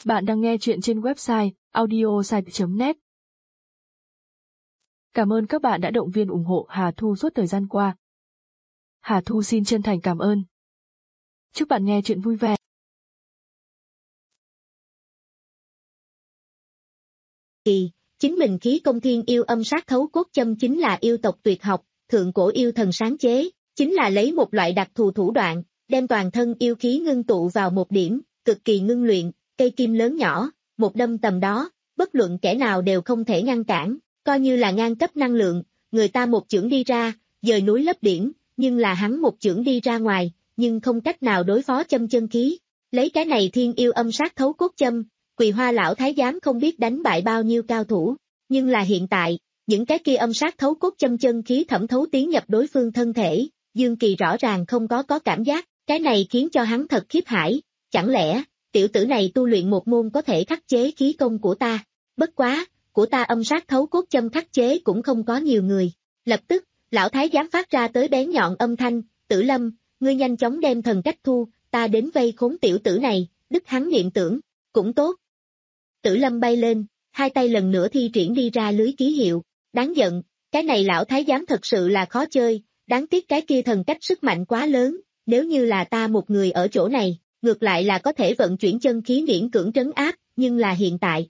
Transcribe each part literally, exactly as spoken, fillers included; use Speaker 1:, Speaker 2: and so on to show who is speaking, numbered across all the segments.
Speaker 1: Bạn đang nghe chuyện trên website audiosite chấm net. Cảm ơn các bạn đã động viên ủng hộ Hà Thu suốt thời gian qua. Hà Thu xin chân thành cảm ơn. Chúc bạn nghe chuyện vui vẻ.
Speaker 2: Kỳ, chính mình khí công thiên yêu âm sát thấu cốt châm chính là yêu tộc tuyệt học, thượng cổ yêu thần sáng chế, chính là lấy một loại đặc thù thủ đoạn, đem toàn thân yêu khí ngưng tụ vào một điểm, cực kỳ ngưng luyện, cây kim lớn nhỏ, một đâm tầm đó, bất luận kẻ nào đều không thể ngăn cản, coi như là ngang cấp năng lượng, người ta một chưởng đi ra, dời núi lấp biển, nhưng là hắn một chưởng đi ra ngoài, nhưng không cách nào đối phó châm chân khí. Lấy cái này thiên yêu âm sát thấu cốt châm, Quỳ Hoa lão thái giám không biết đánh bại bao nhiêu cao thủ, nhưng là hiện tại, những cái kia âm sát thấu cốt châm chân khí thẩm thấu tiến nhập đối phương thân thể, Dương Kỳ rõ ràng không có có cảm giác, cái này khiến cho hắn thật khiếp hải, chẳng lẽ, tiểu tử này tu luyện một môn có thể khắc chế khí công của ta, bất quá, của ta âm sát thấu cốt châm khắc chế cũng không có nhiều người, lập tức, lão thái giám phát ra tới bén nhọn âm thanh, Tử Lâm, ngươi nhanh chóng đem thần cách thu, ta đến vây khốn tiểu tử này, đứt hắn niệm tưởng, cũng tốt. Tử Lâm bay lên, hai tay lần nữa thi triển đi ra lưới ký hiệu, đáng giận, cái này lão thái giám thật sự là khó chơi, đáng tiếc cái kia thần cách sức mạnh quá lớn, nếu như là ta một người ở chỗ này, ngược lại là có thể vận chuyển chân khí miễn cưỡng trấn áp, nhưng là hiện tại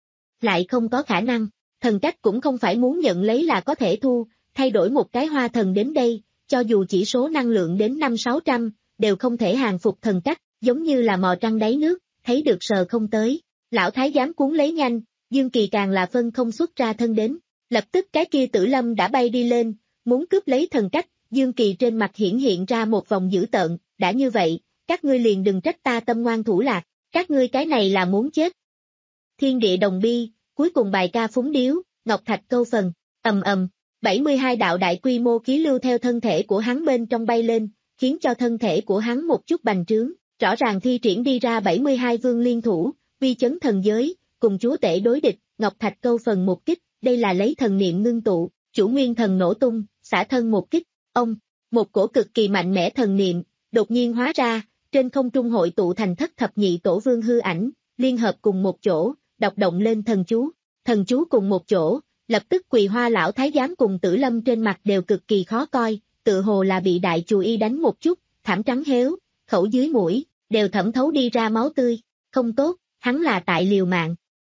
Speaker 2: lại không có khả năng, thần cách cũng không phải muốn nhận lấy là có thể thu, thay đổi một cái hoa thần đến đây, cho dù chỉ số năng lượng đến năm sáu trăm, đều không thể hàng phục thần cách, giống như là mò trăng đáy nước, thấy được sờ không tới. Lão thái giám cuốn lấy nhanh, Dương Kỳ càng là phân không xuất ra thân đến, lập tức cái kia Tử Lâm đã bay đi lên, muốn cướp lấy thần cách, Dương Kỳ trên mặt hiển hiện ra một vòng dữ tợn, đã như vậy, các ngươi liền đừng trách ta tâm ngoan thủ lạc, các ngươi cái này là muốn chết. Thiên địa đồng bi, cuối cùng bài ca phúng điếu, ngọc thạch câu phần, ầm ầm, bảy mươi hai đạo đại quy mô khí lưu theo thân thể của hắn bên trong bay lên, khiến cho thân thể của hắn một chút bành trướng, rõ ràng thi triển đi ra bảy mươi hai vương liên thủ, uy chấn thần giới, cùng chúa tể đối địch, ngọc thạch câu phần một kích, đây là lấy thần niệm ngưng tụ, chủ nguyên thần nổ tung, xả thân một kích, ông, một cổ cực kỳ mạnh mẽ thần niệm, đột nhiên hóa ra, trên không trung hội tụ thành thất thập nhị tổ vương hư ảnh, liên hợp cùng một chỗ, đọc động lên thần chú, thần chú cùng một chỗ, lập tức Quỳ Hoa lão thái giám cùng Tử Lâm trên mặt đều cực kỳ khó coi, tự hồ là bị đại chù y đánh một chút, thảm trắng héo, khẩu dưới mũi, đều thẩm thấu đi ra máu tươi, không tốt, hắn là tại liều mạng.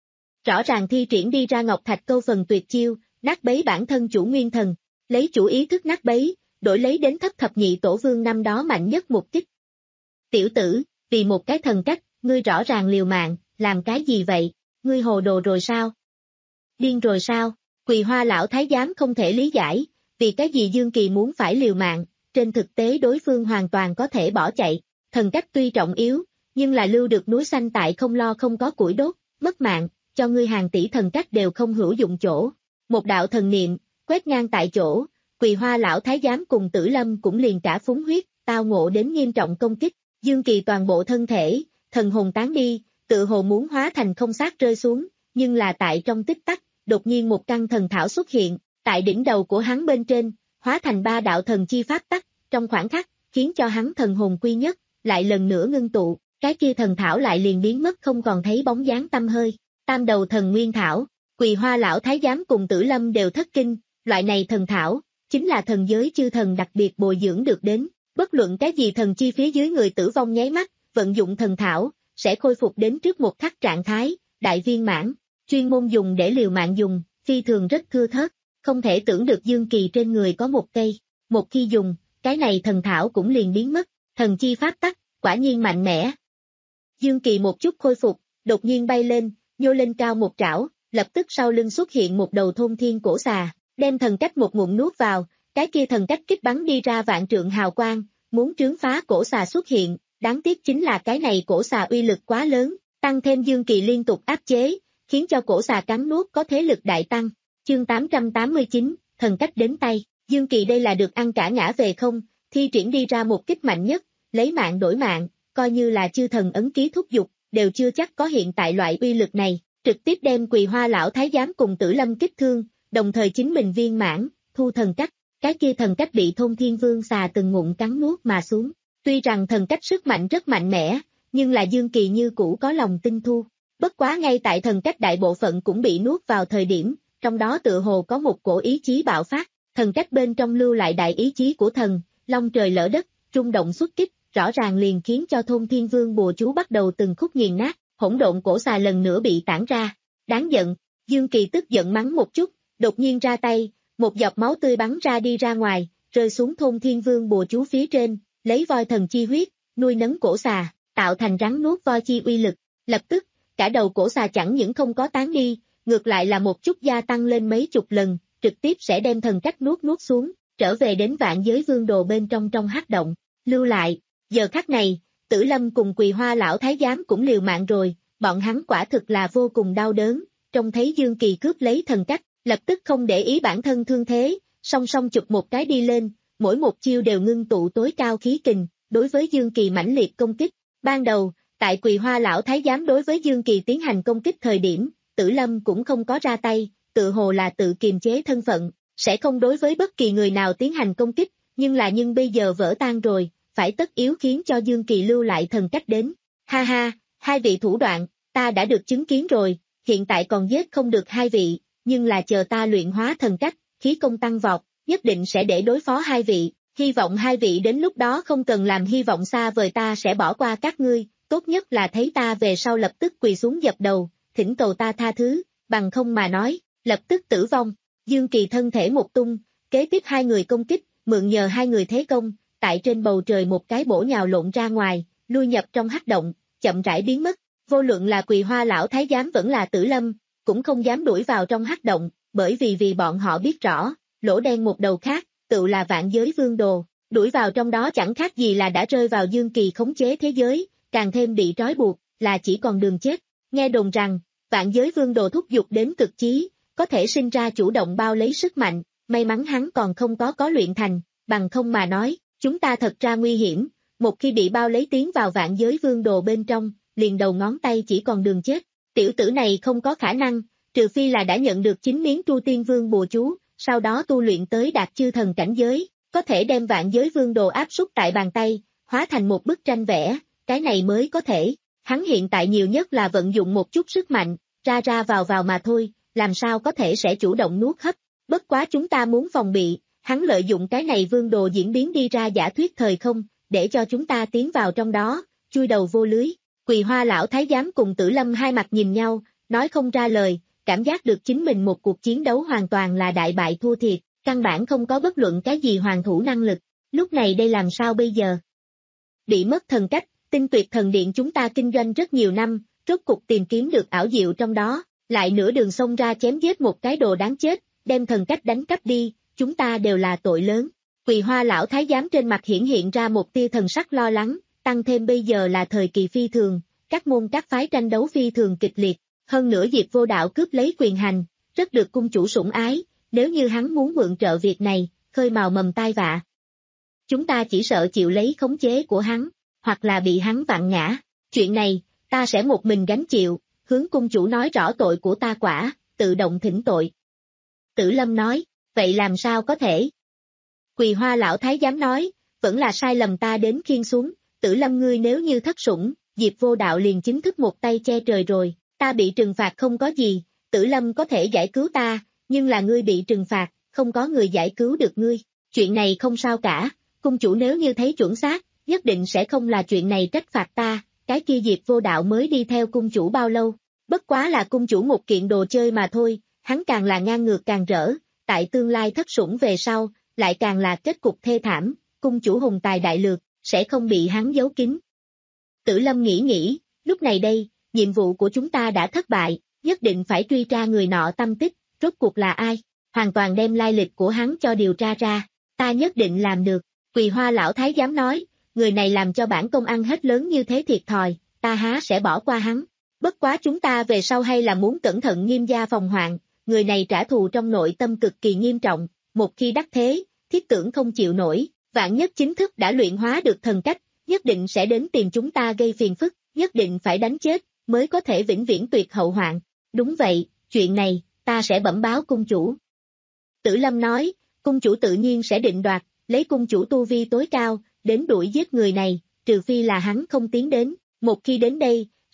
Speaker 2: Rõ ràng thi triển đi ra ngọc thạch câu phần tuyệt chiêu, nát bấy bản thân chủ nguyên thần, lấy chủ ý thức nát bấy, đổi lấy đến thất thập nhị tổ vương năm đó mạnh nhất một kích. Tiểu tử, vì một cái thần cách, ngươi rõ ràng liều mạng, làm cái gì vậy, ngươi hồ đồ rồi sao? Điên rồi sao? Quỳ Hoa lão thái giám không thể lý giải, vì cái gì Dương Kỳ muốn phải liều mạng, trên thực tế đối phương hoàn toàn có thể bỏ chạy, thần cách tuy trọng yếu, nhưng là lưu được núi xanh tại không lo không có củi đốt, mất mạng, cho ngươi hàng tỷ thần cách đều không hữu dụng chỗ. Một đạo thần niệm, quét ngang tại chỗ, Quỳ Hoa lão thái giám cùng Tử Lâm cũng liền cả phúng huyết, tao ngộ đến nghiêm trọng công kích, Dương Kỳ toàn bộ thân thể, thần hồn tán đi, tự hồ muốn hóa thành không xác rơi xuống, nhưng là tại trong tích tắc, đột nhiên một căn thần thảo xuất hiện, tại đỉnh đầu của hắn bên trên, hóa thành ba đạo thần chi pháp tắc, trong khoảng khắc, khiến cho hắn thần hồn quy nhất, lại lần nữa ngưng tụ, cái kia thần thảo lại liền biến mất không còn thấy bóng dáng tăm hơi. Tam đầu thần nguyên thảo, Quỳ Hoa lão thái giám cùng Tử Lâm đều thất kinh, loại này thần thảo, chính là thần giới chư thần đặc biệt bồi dưỡng được đến, bất luận cái gì thần chi phía dưới người tử vong nháy mắt, vận dụng thần thảo, sẽ khôi phục đến trước một khắc trạng thái, đại viên mãn, chuyên môn dùng để liều mạng dùng, phi thường rất thưa thớt, không thể tưởng được Dương Kỳ trên người có một cây, một khi dùng, cái này thần thảo cũng liền biến mất, thần chi pháp tắc, quả nhiên mạnh mẽ. Dương Kỳ một chút khôi phục, đột nhiên bay lên, nhô lên cao một trảo, lập tức sau lưng xuất hiện một đầu thôn thiên cổ xà, đem thần cách một ngụm nuốt vào, cái kia thần cách kích bắn đi ra vạn trượng hào quang, muốn trướng phá cổ xà xuất hiện, đáng tiếc chính là cái này cổ xà uy lực quá lớn, tăng thêm Dương Kỳ liên tục áp chế, khiến cho cổ xà cắn nuốt có thế lực đại tăng. Chương tám trăm tám mươi chín, thần cách đến tay, Dương Kỳ đây là được ăn cả ngã về không, thi triển đi ra một kích mạnh nhất, lấy mạng đổi mạng, coi như là chư thần ấn ký thúc giục, đều chưa chắc có hiện tại loại uy lực này, trực tiếp đem Quỳ Hoa lão thái giám cùng Tử Lâm kích thương, đồng thời chính mình viên mãn, thu thần cách, cái kia thần cách bị Thôn Thiên Vương xà từng ngụm cắn nuốt mà xuống, tuy rằng thần cách sức mạnh rất mạnh mẽ, nhưng là Dương Kỳ như cũ có lòng tin thu, Bất quá ngay tại thần cách đại bộ phận cũng bị nuốt vào thời điểm, trong đó tựa hồ có một cổ ý chí bạo phát, thần cách bên trong lưu lại đại ý chí của thần, long trời lỡ đất, rung động xuất kích, rõ ràng liền khiến cho thôn thiên vương bùa chú bắt đầu từng khúc nghiền nát, hỗn độn cổ xà lần nữa bị tản ra. Đáng giận, Dương Kỳ tức giận mắng một chút, đột nhiên ra tay, một giọt máu tươi bắn ra đi ra ngoài, rơi xuống thôn thiên vương bùa chú phía trên, lấy voi thần chi huyết, nuôi nấng cổ xà, tạo thành rắn nuốt voi chi uy lực. Lập tức, cả đầu cổ xà chẳng những không có tán đi, ngược lại là một chút gia tăng lên mấy chục lần, trực tiếp sẽ đem thần cách nuốt nuốt xuống, trở về đến vạn giới vương đồ bên trong trong hắc động, lưu lại. Giờ khắc này, Tử Lâm cùng Quỳ Hoa lão thái giám cũng liều mạng rồi, bọn hắn quả thực là vô cùng đau đớn, trông thấy Dương Kỳ cướp lấy thần cách, lập tức không để ý bản thân thương thế, song song chụp một cái đi lên, mỗi một chiêu đều ngưng tụ tối cao khí kình, đối với Dương Kỳ mãnh liệt công kích. Ban đầu, tại Quỳ Hoa lão thái giám đối với Dương Kỳ tiến hành công kích thời điểm, Tử Lâm cũng không có ra tay, tự hồ là tự kiềm chế thân phận, sẽ không đối với bất kỳ người nào tiến hành công kích, nhưng là nhưng bây giờ vỡ tan rồi, phải tất yếu khiến cho Dương Kỳ lưu lại thần cách đến. Ha ha, hai vị thủ đoạn, ta đã được chứng kiến rồi, hiện tại còn giết không được hai vị, nhưng là chờ ta luyện hóa thần cách, khí công tăng vọt, nhất định sẽ để đối phó hai vị, hy vọng hai vị đến lúc đó không cần làm hy vọng xa vời, ta sẽ bỏ qua các ngươi, tốt nhất là thấy ta về sau lập tức quỳ xuống dập đầu, thỉnh cầu ta tha thứ, bằng không mà nói, lập tức tử vong. Dương Kỳ thân thể một tung, kế tiếp hai người công kích, mượn nhờ hai người thế công, tại trên bầu trời một cái bổ nhào lộn ra ngoài, lui nhập trong hắc động, chậm rãi biến mất. Vô luận là Quỳ Hoa lão thái giám vẫn là Tử Lâm, cũng không dám đuổi vào trong hắc động, bởi vì vì bọn họ biết rõ, lỗ đen một đầu khác, tự là vạn giới vương đồ, đuổi vào trong đó chẳng khác gì là đã rơi vào Dương Kỳ khống chế thế giới, càng thêm bị trói buộc, là chỉ còn đường chết. Nghe đồn rằng, vạn giới vương đồ thúc giục đến cực chí, có thể sinh ra chủ động bao lấy sức mạnh, may mắn hắn còn không có có luyện thành, bằng không mà nói, chúng ta thật ra nguy hiểm, một khi bị bao lấy tiến vào vạn giới vương đồ bên trong, liền đầu ngón tay chỉ còn đường chết. Tiểu tử này không có khả năng, trừ phi là đã nhận được chín miếng Tru Tiên Vương bùa chú, sau đó tu luyện tới đạt chư thần cảnh giới, có thể đem vạn giới vương đồ áp suất tại bàn tay, hóa thành một bức tranh vẽ, cái này mới có thể. Hắn hiện tại nhiều nhất là vận dụng một chút sức mạnh, ra ra vào vào mà thôi, làm sao có thể sẽ chủ động nuốt hấp. Bất quá chúng ta muốn phòng bị, hắn lợi dụng cái này vương đồ diễn biến đi ra giả thuyết thời không, để cho chúng ta tiến vào trong đó, chui đầu vô lưới. Quỳ Hoa lão thái giám cùng Tử Lâm hai mặt nhìn nhau, nói không ra lời, cảm giác được chính mình một cuộc chiến đấu hoàn toàn là đại bại thua thiệt, căn bản không có bất luận cái gì hoàn thủ năng lực. Lúc này đây làm sao bây giờ? Bị mất thần cách, Tinh Tuyệt Thần Điện chúng ta kinh doanh rất nhiều năm, rốt cục tìm kiếm được ảo diệu trong đó, lại nửa đường xông ra chém giết một cái đồ đáng chết, đem thần cách đánh cắp đi, chúng ta đều là tội lớn. Quỳ Hoa lão thái giám trên mặt hiển hiện ra một tia thần sắc lo lắng, tăng thêm bây giờ là thời kỳ phi thường, các môn các phái tranh đấu phi thường kịch liệt, hơn nữa Diệp Vô Đạo cướp lấy quyền hành, rất được cung chủ sủng ái, nếu như hắn muốn mượn trợ việc này, khơi mào mầm tai vạ. Chúng ta chỉ sợ chịu lấy khống chế của hắn, hoặc là bị hắn vặn ngã, chuyện này, ta sẽ một mình gánh chịu, hướng cung chủ nói rõ tội của ta quả, tự động thỉnh tội. Tử Lâm nói, vậy làm sao có thể? Quỳ Hoa lão thái giám nói, vẫn là sai lầm ta đến khiêng xuống, Tử Lâm ngươi nếu như thất sủng, Diệp Vô Đạo liền chính thức một tay che trời rồi, ta bị trừng phạt không có gì, Tử Lâm có thể giải cứu ta, nhưng là ngươi bị trừng phạt, không có người giải cứu được ngươi, chuyện này không sao cả, cung chủ nếu như thấy chuẩn xác, nhất định sẽ không là chuyện này trách phạt ta, cái kia Diệp Vô Đạo mới đi theo cung chủ bao lâu, bất quá là cung chủ một kiện đồ chơi mà thôi, hắn càng là ngang ngược càng rỡ, tại tương lai thất sủng về sau, lại càng là kết cục thê thảm, cung chủ hùng tài đại lược, sẽ không bị hắn giấu kín. Tử Lâm nghĩ nghĩ, lúc này đây, nhiệm vụ của chúng ta đã thất bại, nhất định phải truy tra người nọ tâm tích, rốt cuộc là ai, hoàn toàn đem lai lịch của hắn cho điều tra ra, ta nhất định làm được. Quỳ Hoa lão thái giám nói, người này làm cho bản công ăn hết lớn như thế thiệt thòi, ta há sẽ bỏ qua hắn. Bất quá chúng ta về sau hay là muốn cẩn thận nghiêm gia phòng hoạn, người này trả thù trong nội tâm cực kỳ nghiêm trọng, một khi đắc thế, thiết tưởng không chịu nổi, vạn nhất chính thức đã luyện hóa được thần cách, nhất định sẽ đến tìm chúng ta gây phiền phức, nhất định phải đánh chết, mới có thể vĩnh viễn tuyệt hậu hoạn. Đúng vậy, chuyện này, ta sẽ bẩm báo cung chủ. Tử Lâm nói, cung chủ tự nhiên sẽ định đoạt, lấy cung chủ tu vi tối cao, đến đuổi giết người này, trừ phi là hắn không tiến đến, một khi đến đây,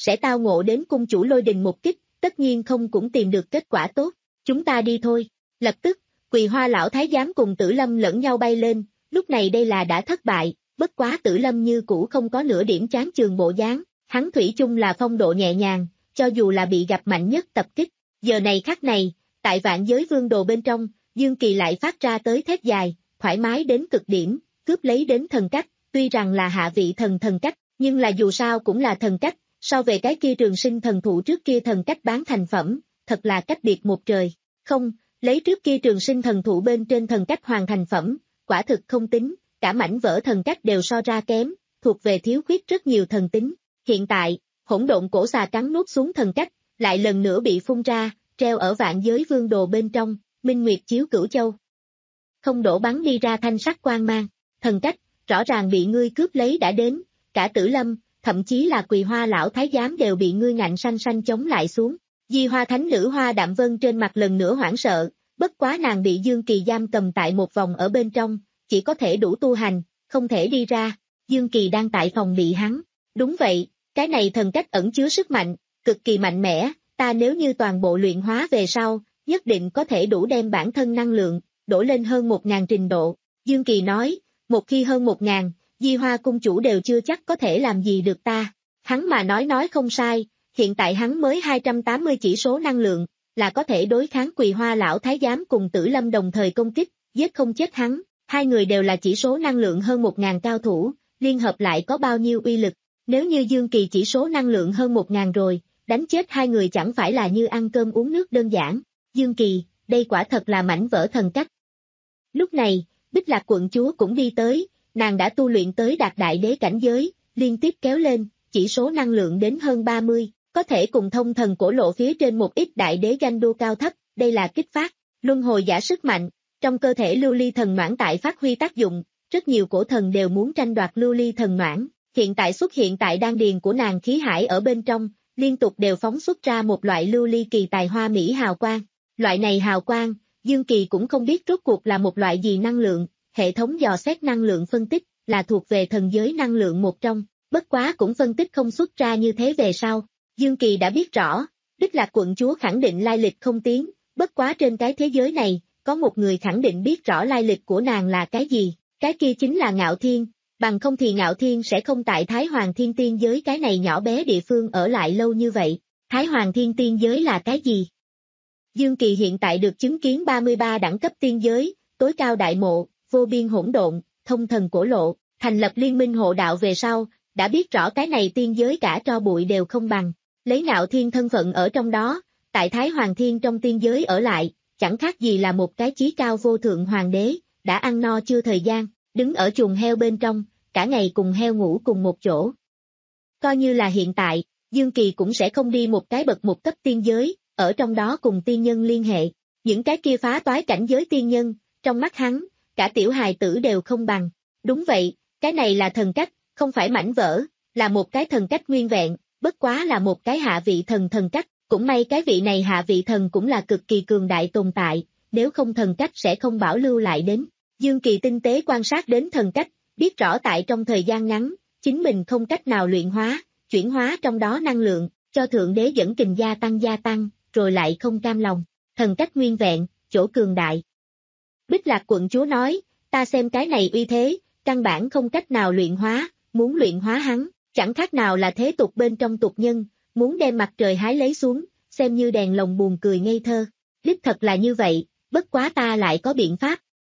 Speaker 2: sẽ tao ngộ đến cung chủ lôi đình một kích, tất nhiên không cũng tìm được kết quả tốt. Chúng ta đi thôi. Lập tức, Quỳ Hoa lão thái giám cùng Tử Lâm lẫn nhau bay lên, lúc này đây là đã thất bại, bất quá Tử Lâm như cũ không có nửa điểm chán chường bộ dáng, hắn thủy chung là phong độ nhẹ nhàng, cho dù là bị gặp mạnh nhất tập kích. Giờ này khắc này, tại Vạn Giới Vương Đồ bên trong, Dương Kỳ lại phát ra tới thét dài, thoải mái đến cực điểm, cướp lấy đến thần cách, tuy rằng là hạ vị thần thần cách, nhưng là dù sao cũng là thần cách, so về cái kia Trường Sinh thần thụ trước kia thần cách bán thành phẩm, thật là cách biệt một trời. Không, lấy trước kia Trường Sinh thần thụ bên trên thần cách hoàn thành phẩm, quả thực không tính, cả mảnh vỡ thần cách đều so ra kém, thuộc về thiếu khuyết rất nhiều thần tính. Hiện tại, hỗn độn cổ xà cắn nuốt xuống thần cách, lại lần nữa bị phun ra, treo ở Vạn Giới Vương Đồ bên trong, Minh Nguyệt chiếu cửu châu. Không đổ bắn đi ra thanh sắc quang mang, thần cách, rõ ràng bị ngươi cướp lấy đã đến, cả Tử Lâm, thậm chí là Quỳ Hoa lão thái giám đều bị ngươi ngạnh sanh sanh chống lại xuống. Di Hoa thánh nữ Hoa Đạm Vân trên mặt lần nữa hoảng sợ, bất quá nàng bị Dương Kỳ giam cầm tại một vòng ở bên trong, chỉ có thể đủ tu hành, không thể đi ra. Dương Kỳ đang tại phòng bị hắn. Đúng vậy, cái này thần cách ẩn chứa sức mạnh, cực kỳ mạnh mẽ, ta nếu như toàn bộ luyện hóa về sau, nhất định có thể đủ đem bản thân năng lượng, đổ lên hơn một ngàn trình độ. Dương Kỳ nói, một khi hơn một ngàn, Di Hoa cung chủ đều chưa chắc có thể làm gì được ta. Hắn mà nói nói không sai, hiện tại hắn mới hai trăm tám mươi chỉ số năng lượng, là có thể đối kháng Quỳ Hoa lão thái giám cùng Tử Lâm đồng thời công kích, giết không chết hắn. Hai người đều là chỉ số năng lượng hơn một ngàn cao thủ, liên hợp lại có bao nhiêu uy lực. Nếu như Dương Kỳ chỉ số năng lượng hơn một ngàn rồi, đánh chết hai người chẳng phải là như ăn cơm uống nước đơn giản. Dương Kỳ, đây quả thật là mảnh vỡ thần cách. Lúc này, Bích Lạc quận chúa cũng đi tới, nàng đã tu luyện tới đạt đại đế cảnh giới, liên tiếp kéo lên, chỉ số năng lượng đến hơn ba mươi, có thể cùng thông thần cổ lộ phía trên một ít đại đế ganh đua cao thấp, đây là kích phát, luân hồi giả sức mạnh, trong cơ thể lưu ly thần noãn tại phát huy tác dụng, rất nhiều cổ thần đều muốn tranh đoạt lưu ly thần noãn, hiện tại xuất hiện tại đan điền của nàng khí hải ở bên trong, liên tục đều phóng xuất ra một loại lưu ly kỳ tài hoa mỹ hào quang, loại này hào quang, Dương Kỳ cũng không biết rốt cuộc là một loại gì năng lượng, hệ thống dò xét năng lượng phân tích, là thuộc về thần giới năng lượng một trong, bất quá cũng phân tích không xuất ra như thế về sau. Dương Kỳ đã biết rõ, Bích Lạc quận chúa khẳng định lai lịch không tiến, bất quá trên cái thế giới này, có một người khẳng định biết rõ lai lịch của nàng là cái gì, cái kia chính là Ngạo Thiên, bằng không thì Ngạo Thiên sẽ không tại Thái Hoàng Thiên Tiên giới cái này nhỏ bé địa phương ở lại lâu như vậy. Thái Hoàng Thiên Tiên giới là cái gì? Dương Kỳ hiện tại được chứng kiến ba mươi ba đẳng cấp tiên giới, tối cao đại mộ, vô biên hỗn độn, thông thần cổ lộ, thành lập liên minh hộ đạo về sau, đã biết rõ cái này tiên giới cả tro bụi đều không bằng, lấy Ngạo Thiên thân phận ở trong đó, tại Thái Hoàng Thiên trong tiên giới ở lại, chẳng khác gì là một cái chí cao vô thượng hoàng đế, đã ăn no chưa thời gian, đứng ở chuồng heo bên trong, cả ngày cùng heo ngủ cùng một chỗ. Coi như là hiện tại, Dương Kỳ cũng sẽ không đi một cái bậc một cấp tiên giới, ở trong đó cùng tiên nhân liên hệ, những cái kia phá toái cảnh giới tiên nhân, trong mắt hắn, cả tiểu hài tử đều không bằng. Đúng vậy, cái này là thần cách, không phải mảnh vỡ, là một cái thần cách nguyên vẹn, bất quá là một cái hạ vị thần thần cách, cũng may cái vị này hạ vị thần cũng là cực kỳ cường đại tồn tại, nếu không thần cách sẽ không bảo lưu lại đến. Dương Kỳ tinh tế quan sát đến thần cách, biết rõ tại trong thời gian ngắn, chính mình không cách nào luyện hóa, chuyển hóa trong đó năng lượng, cho Thượng Đế dẫn kình gia tăng gia tăng, rồi lại không cam lòng. Thần cách nguyên vẹn, chỗ cường đại. Bích Lạc quận chúa nói, ta xem cái này uy thế, căn bản không cách nào luyện hóa, muốn luyện hóa hắn, chẳng khác nào là thế tục bên trong tục nhân, muốn đem mặt trời hái lấy xuống, xem như đèn lồng buồn cười ngây thơ. Đích thật là như vậy, bất quá ta lại có biện pháp.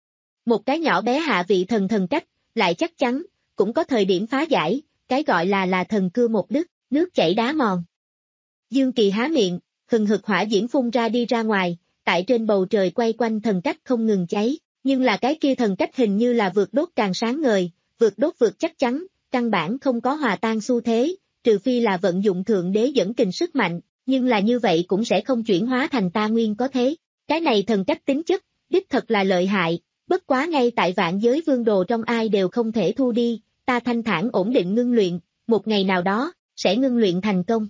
Speaker 2: Một cái nhỏ bé hạ vị thần thần cách, lại chắc chắn, cũng có thời điểm phá giải, cái gọi là là thần cưa một đứt, nước chảy đá mòn. Dương Kỳ há miệng, hừng hực hỏa diễm phun ra đi ra ngoài, tại trên bầu trời quay quanh thần cách không ngừng cháy, nhưng là cái kia thần cách hình như là vượt đốt càng sáng ngời, vượt đốt vượt chắc chắn, căn bản không có hòa tan xu thế, trừ phi là vận dụng Thượng Đế dẫn kình sức mạnh, nhưng là như vậy cũng sẽ không chuyển hóa thành ta nguyên có thế. Cái này thần cách tính chất, đích thật là lợi hại, bất quá ngay tại Vạn Giới Vương Đồ trong ai đều không thể thu đi, ta thanh thản ổn định ngưng luyện, một ngày nào đó, sẽ ngưng luyện thành công.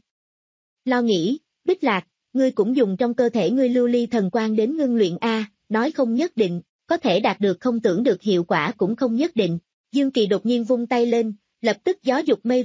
Speaker 2: Lo nghĩ, Bích Lạc, ngươi cũng dùng trong cơ thể ngươi lưu ly thần quang đến ngưng luyện A, nói không nhất định, có thể đạt được không tưởng được hiệu quả cũng không nhất định. Dương Kỳ đột nhiên vung tay lên, lập tức gió dục mây vần,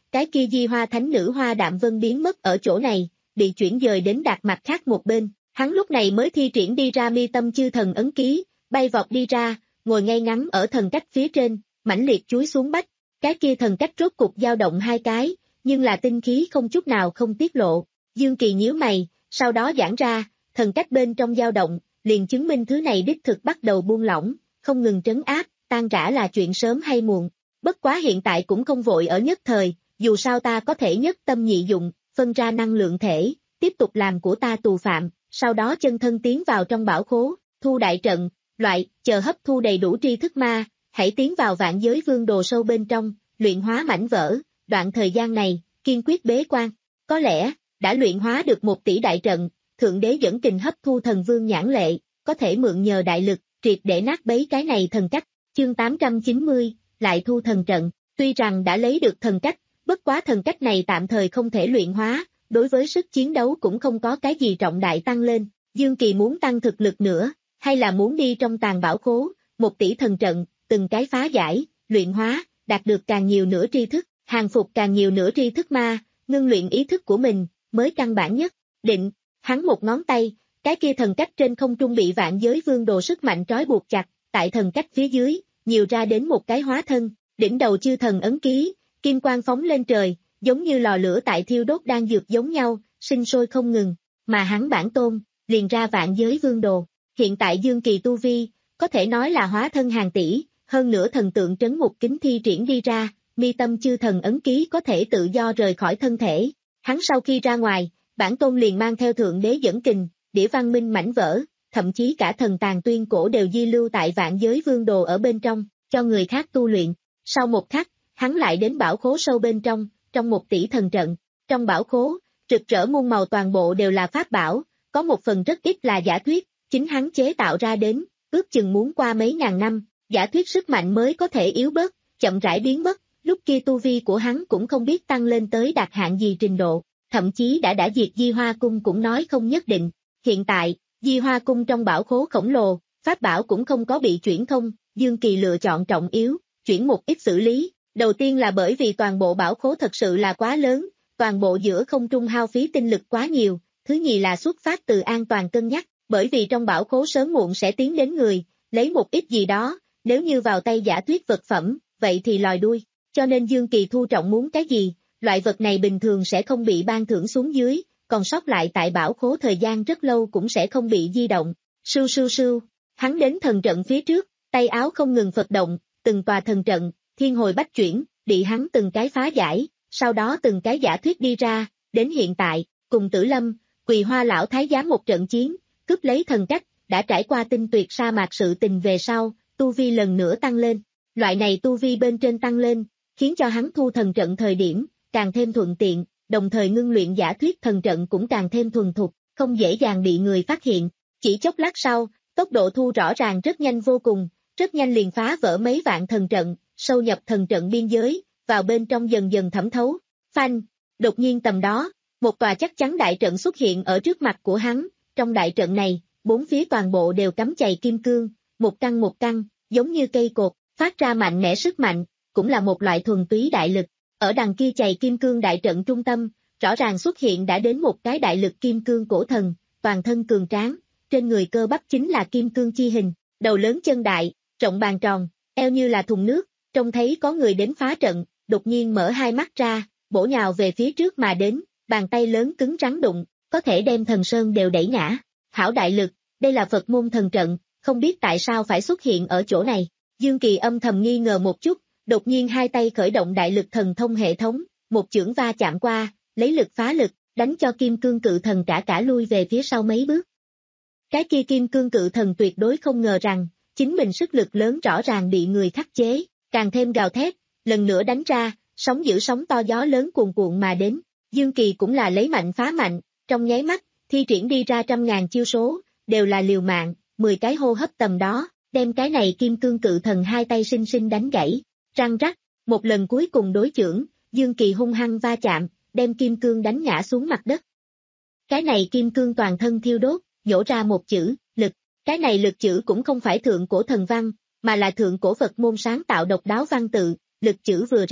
Speaker 2: cái kia Di Hoa Thánh Nữ Hoa Đạm Vân biến mất ở chỗ này, bị chuyển dời đến Đạt Mạch khác một bên, hắn lúc này mới thi triển đi ra mi tâm chư thần ấn ký, bay vọt đi ra, ngồi ngay ngắn ở thần cách phía trên, mãnh liệt chúi xuống bách, cái kia thần cách rốt cục dao động hai cái, nhưng là tinh khí không chút nào không tiết lộ, Dương Kỳ nhíu mày, sau đó giãn ra, thần cách bên trong dao động, liền chứng minh thứ này đích thực bắt đầu buông lỏng, không ngừng trấn áp, tan rã là chuyện sớm hay muộn, bất quá hiện tại cũng không vội ở nhất thời, dù sao ta có thể nhất tâm nhị dụng, phân ra năng lượng thể, tiếp tục làm của ta tù phạm, sau đó chân thân tiến vào trong bảo khố, thu đại trận, loại, chờ hấp thu đầy đủ tri thức ma, hãy tiến vào vạn giới vương đồ sâu bên trong, luyện hóa mảnh vỡ, đoạn thời gian này, kiên quyết bế quan, có lẽ, đã luyện hóa được một tỷ đại trận, Thượng Đế dẫn kình hấp thu thần vương nhãn lệ, có thể mượn nhờ đại lực, triệt để nát bấy cái này thần cách, chương tám trăm chín mươi, lại thu thần trận, tuy rằng đã lấy được thần cách, bất quá thần cách này tạm thời không thể luyện hóa, đối với sức chiến đấu cũng không có cái gì trọng đại tăng lên, Dương Kỳ muốn tăng thực lực nữa, hay là muốn đi trong tàng bảo khố, một tỷ thần trận, từng cái phá giải, luyện hóa, đạt được càng nhiều nữa tri thức, hàng phục càng nhiều nữa tri thức ma, ngưng luyện ý thức của mình, mới căn bản nhất, định, hắn một ngón tay, cái kia thần cách trên không trung bị vạn giới vương đồ sức mạnh trói buộc chặt, tại thần cách phía dưới, nhiều ra đến một cái hóa thân, đỉnh đầu chư thần ấn ký, kim quang phóng lên trời, giống như lò lửa tại thiêu đốt đang dược giống nhau, sinh sôi không ngừng, mà hắn bản tôn, liền ra vạn giới vương đồ, hiện tại Dương Kỳ tu vi, có thể nói là hóa thân hàng tỷ, hơn nữa thần tượng trấn ngục kính thi triển đi ra, mi tâm chư thần ấn ký có thể tự do rời khỏi thân thể, hắn sau khi ra ngoài, bản tôn liền mang theo Thượng Đế dẫn kình, đĩa văn minh mảnh vỡ, thậm chí cả thần tàn tuyên cổ đều di lưu tại vạn giới vương đồ ở bên trong, cho người khác tu luyện, sau một khắc, hắn lại đến bảo khố sâu bên trong, trong một tỷ thần trận, trong bảo khố, rực rỡ muôn màu toàn bộ đều là pháp bảo, có một phần rất ít là giả thuyết, chính hắn chế tạo ra đến, ước chừng muốn qua mấy ngàn năm, giả thuyết sức mạnh mới có thể yếu bớt, chậm rãi biến mất, lúc kia tu vi của hắn cũng không biết tăng lên tới đạt hạn gì trình độ, thậm chí đã đã diệt Di Hoa Cung cũng nói không nhất định, hiện tại, Di Hoa Cung trong bảo khố khổng lồ, pháp bảo cũng không có bị chuyển không, Dương Kỳ lựa chọn trọng yếu, chuyển một ít xử lý, đầu tiên là bởi vì toàn bộ bảo khố thật sự là quá lớn, toàn bộ giữa không trung hao phí tinh lực quá nhiều, thứ nhì là xuất phát từ an toàn cân nhắc, bởi vì trong bảo khố sớm muộn sẽ tiến đến người, lấy một ít gì đó, nếu như vào tay giả thuyết vật phẩm, vậy thì lòi đuôi, cho nên Dương Kỳ thu trọng muốn cái gì, loại vật này bình thường sẽ không bị ban thưởng xuống dưới, còn sót lại tại bảo khố thời gian rất lâu cũng sẽ không bị di động, sưu sưu sưu, hắn đến thần trận phía trước, tay áo không ngừng phật động, từng tòa thần trận, thiên hồi bách chuyển, bị hắn từng cái phá giải, sau đó từng cái giả thuyết đi ra, đến hiện tại, cùng Tử Lâm, Quỳ Hoa Lão Thái Giám một trận chiến, cướp lấy thần cách, đã trải qua tinh tuyệt sa mạc sự tình về sau, tu vi lần nữa tăng lên, loại này tu vi bên trên tăng lên, khiến cho hắn thu thần trận thời điểm, càng thêm thuận tiện, đồng thời ngưng luyện giả thuyết thần trận cũng càng thêm thuần thục, không dễ dàng bị người phát hiện, chỉ chốc lát sau, tốc độ thu rõ ràng rất nhanh vô cùng, rất nhanh liền phá vỡ mấy vạn thần trận, sâu nhập thần trận biên giới, vào bên trong dần dần thẩm thấu, phanh, đột nhiên tầm đó, một tòa chắc chắn đại trận xuất hiện ở trước mặt của hắn, trong đại trận này, bốn phía toàn bộ đều cắm chày kim cương, một căn một căn, giống như cây cột, phát ra mạnh mẽ sức mạnh, cũng là một loại thuần túy đại lực, ở đằng kia chày kim cương đại trận trung tâm, rõ ràng xuất hiện đã đến một cái đại lực kim cương cổ thần, toàn thân cường tráng, trên người cơ bắp chính là kim cương chi hình, đầu lớn chân đại, rộng bàn tròn, eo như là thùng nước, trông thấy có người đến phá trận, đột nhiên mở hai mắt ra, bổ nhào về phía trước mà đến, bàn tay lớn cứng rắn đụng, có thể đem thần sơn đều đẩy ngã. Hảo đại lực, đây là Phật môn thần trận, không biết tại sao phải xuất hiện ở chỗ này. Dương Kỳ âm thầm nghi ngờ một chút, đột nhiên hai tay khởi động đại lực thần thông hệ thống, một chưởng va chạm qua, lấy lực phá lực, đánh cho kim cương cự thần cả cả lui về phía sau mấy bước. Cái kia kim cương cự thần tuyệt đối không ngờ rằng, chính mình sức lực lớn rõ ràng bị người khắc chế, càng thêm gào thét, lần nữa đánh ra, sóng dữ sóng to gió lớn cuồn cuộn mà đến. Dương Kỳ cũng là lấy mạnh phá mạnh, trong nháy mắt, thi triển đi ra trăm ngàn chiêu số, đều là liều mạng, mười cái hô hấp tầm đó, đem cái này kim cương cự thần hai tay sinh sinh đánh gãy, răng rắc, một lần cuối cùng đối chưởng, Dương Kỳ hung hăng va chạm, đem kim cương đánh ngã xuống mặt đất. Cái này kim cương toàn thân thiêu đốt, nhổ ra một chữ, lực, cái này lực chữ cũng không phải thượng cổ thần văn, mà là thượng cổ Phật môn sáng tạo độc đáo văn tự, lực chữ vừa ra,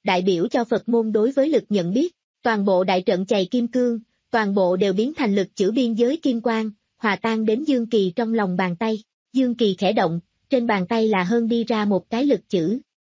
Speaker 2: đại biểu cho Phật môn đối với lực nhận biết. Toàn bộ đại trận chày kim cương, toàn bộ đều biến thành lực chữ biên giới kim quang, hòa tan đến Dương Kỳ trong lòng bàn tay. Dương Kỳ khẽ động, trên bàn tay là hơn đi ra một cái lực chữ.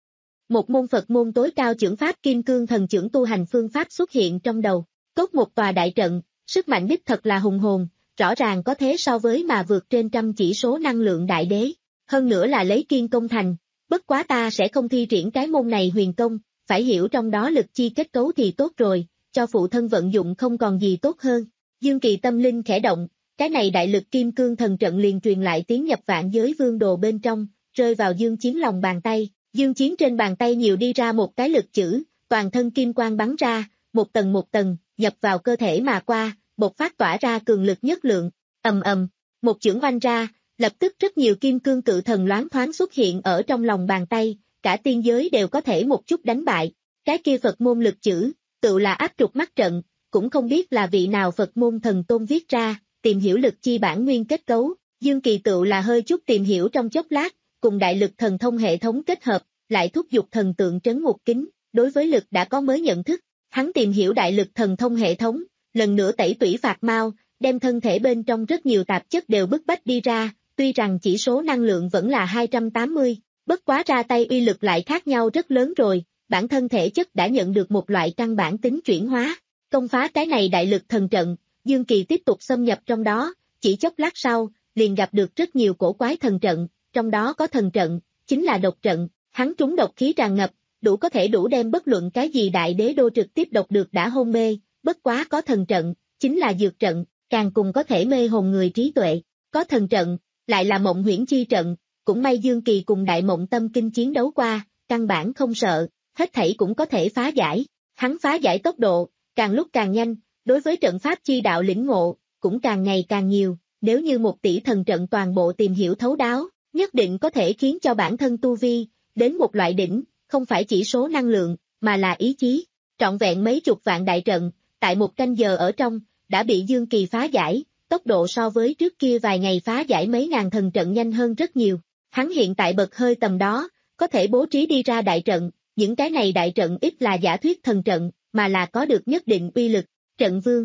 Speaker 2: Một môn Phật môn tối cao chưởng pháp kim cương thần chưởng tu hành phương pháp xuất hiện trong đầu. Cốt một tòa đại trận, sức mạnh đích thật là hùng hồn, rõ ràng có thế so với mà vượt trên trăm chỉ số năng lượng đại đế. Hơn nữa là lấy kiên công thành, bất quá ta sẽ không thi triển cái môn này huyền công, phải hiểu trong đó lực chi kết cấu thì tốt rồi, cho phụ thân vận dụng không còn gì tốt hơn. Dương Kỳ tâm linh khẽ động, cái này đại lực kim cương thần trận liền truyền lại tiến nhập vạn giới vương đồ bên trong, rơi vào Dương Chiến lòng bàn tay. Dương Chiến trên bàn tay nhiều đi ra một cái lực chữ, toàn thân kim quang bắn ra, một tầng một tầng, nhập vào cơ thể mà qua, bộc phát tỏa ra cường lực nhất lượng. Ầm ầm, một chưởng oanh ra, lập tức rất nhiều kim cương cự thần loáng thoáng xuất hiện ở trong lòng bàn tay, cả tiên giới đều có thể một chút đánh bại. Cái kia Phật môn lực chữ, tự là áp trục mắt trận, cũng không biết là vị nào Phật môn thần tôn viết ra, tìm hiểu lực chi bản nguyên kết cấu. Dương Kỳ tự là hơi chút tìm hiểu trong chốc lát, cùng đại lực thần thông hệ thống kết hợp, lại thúc giục thần tượng trấn ngục kính, đối với lực đã có mới nhận thức. Hắn tìm hiểu đại lực thần thông hệ thống, lần nữa tẩy tủy phạt mau, đem thân thể bên trong rất nhiều tạp chất đều bức bách đi ra, tuy rằng chỉ số năng lượng vẫn là hai trăm tám mươi, bất quá ra tay uy lực lại khác nhau rất lớn rồi, bản thân thể chất đã nhận được một loại căn bản tính chuyển hóa. Công phá cái này đại lực thần trận, Dương Kỳ tiếp tục xâm nhập trong đó, chỉ chốc lát sau, liền gặp được rất nhiều cổ quái thần trận, trong đó có thần trận, chính là độc trận, hắn trúng độc khí tràn ngập, đủ có thể đủ đem bất luận cái gì đại đế đô trực tiếp độc được đã hôn mê, bất quá có thần trận, chính là dược trận, càng cùng có thể mê hồn người trí tuệ, có thần trận, lại là mộng huyễn chi trận, cũng may Dương Kỳ cùng đại mộng tâm kinh chiến đấu qua, căn bản không sợ, hết thảy cũng có thể phá giải, hắn phá giải tốc độ, càng lúc càng nhanh, đối với trận pháp chi đạo lĩnh ngộ, cũng càng ngày càng nhiều, nếu như một tỷ thần trận toàn bộ tìm hiểu thấu đáo, nhất định có thể khiến cho bản thân tu vi, đến một loại đỉnh, không phải chỉ số năng lượng, mà là ý chí, trọn vẹn mấy chục vạn đại trận, tại một canh giờ ở trong, đã bị Dương Kỳ phá giải, tốc độ so với trước kia vài ngày phá giải mấy ngàn thần trận nhanh hơn rất nhiều, hắn hiện tại bật hơi tầm đó, có thể bố trí đi ra đại trận, những cái này đại trận ít là giả thuyết thần trận, mà là có được nhất định uy lực, trận vương.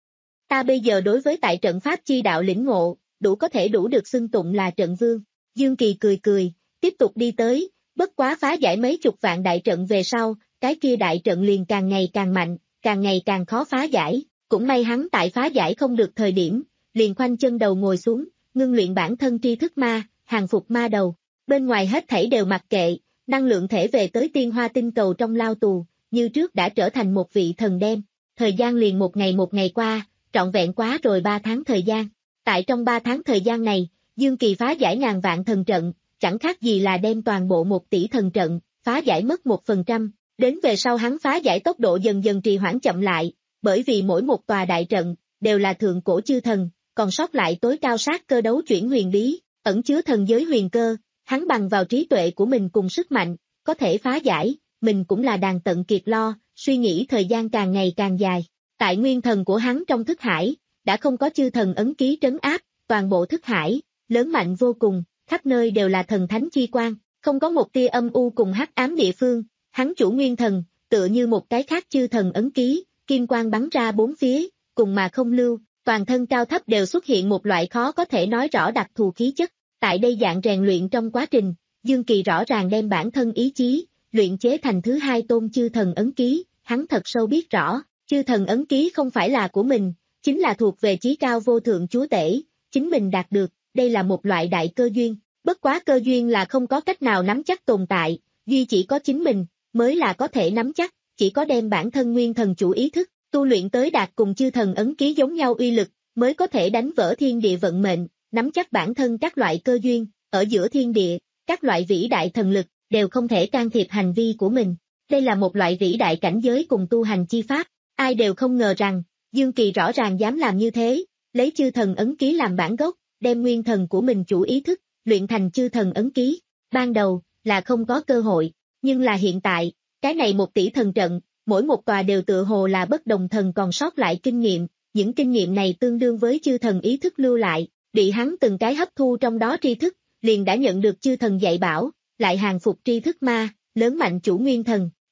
Speaker 2: Ta bây giờ đối với tại trận pháp chi đạo lĩnh ngộ, đủ có thể đủ được xưng tụng là trận vương. Dương Kỳ cười cười, tiếp tục đi tới, bất quá phá giải mấy chục vạn đại trận về sau, cái kia đại trận liền càng ngày càng mạnh, càng ngày càng khó phá giải, cũng may hắn tại phá giải không được thời điểm, liền khoanh chân đầu ngồi xuống, ngưng luyện bản thân tri thức ma, hàng phục ma đầu, bên ngoài hết thảy đều mặc kệ, năng lượng thể về tới tiên hoa tinh cầu trong lao tù, như trước đã trở thành một vị thần đem, thời gian liền một ngày một ngày qua, trọn vẹn quá rồi ba tháng thời gian, tại trong ba tháng thời gian này, Dương Kỳ phá giải ngàn vạn thần trận, chẳng khác gì là đem toàn bộ một tỷ thần trận, phá giải mất một phần trăm, đến về sau hắn phá giải tốc độ dần dần trì hoãn chậm lại, bởi vì mỗi một tòa đại trận, đều là thượng cổ chư thần, còn sót lại tối cao sát cơ đấu chuyển huyền bí, ẩn chứa thần giới huyền cơ, hắn bằng vào trí tuệ của mình cùng sức mạnh, có thể phá giải, mình cũng là đàn tận kiệt lo, suy nghĩ thời gian càng ngày càng dài. Tại nguyên thần của hắn trong thức hải, đã không có chư thần ấn ký trấn áp, toàn bộ thức hải, lớn mạnh vô cùng, khắp nơi đều là thần thánh chi quang, không có một tia âm u cùng hắc ám địa phương, hắn chủ nguyên thần, tựa như một cái khác chư thần ấn ký, kim quang bắn ra bốn phía, cùng mà không lưu, toàn thân cao thấp đều xuất hiện một loại khó có thể nói rõ đặc thù khí chất. Tại đây dạng rèn luyện trong quá trình, Dương Kỳ rõ ràng đem bản thân ý chí, luyện chế thành thứ hai tôn chư thần ấn ký, hắn thật sâu biết rõ, chư thần ấn ký không phải là của mình, chính là thuộc về chí cao vô thượng chúa tể, chính mình đạt được, đây là một loại đại cơ duyên, bất quá cơ duyên là không có cách nào nắm chắc tồn tại, duy chỉ có chính mình, mới là có thể nắm chắc, chỉ có đem bản thân nguyên thần chủ ý thức, tu luyện tới đạt cùng chư thần ấn ký giống nhau uy lực, mới có thể đánh vỡ thiên địa vận mệnh, nắm chắc bản thân các loại cơ duyên, ở giữa thiên địa, các loại vĩ đại thần lực, đều không thể can thiệp hành vi của mình. Đây là một loại vĩ đại cảnh giới cùng tu hành chi pháp, ai đều không ngờ rằng, Dương Kỳ rõ ràng dám làm như thế, lấy chư thần ấn ký làm bản gốc, đem nguyên thần của mình chủ ý thức, luyện thành chư thần ấn ký. Ban đầu, là không có cơ hội, nhưng là hiện tại, cái này một tỷ thần trận, mỗi một tòa đều tựa hồ là bất đồng thần còn sót lại kinh nghiệm, những kinh nghiệm này tương đương với chư thần ý thức lưu lại, bị hắn từng cái hấp thu trong đó tri thức, liền đã nhận được chư thần dạy bảo, lại hàng phục tri thức ma, lớn mạnh chủ nguyên thần,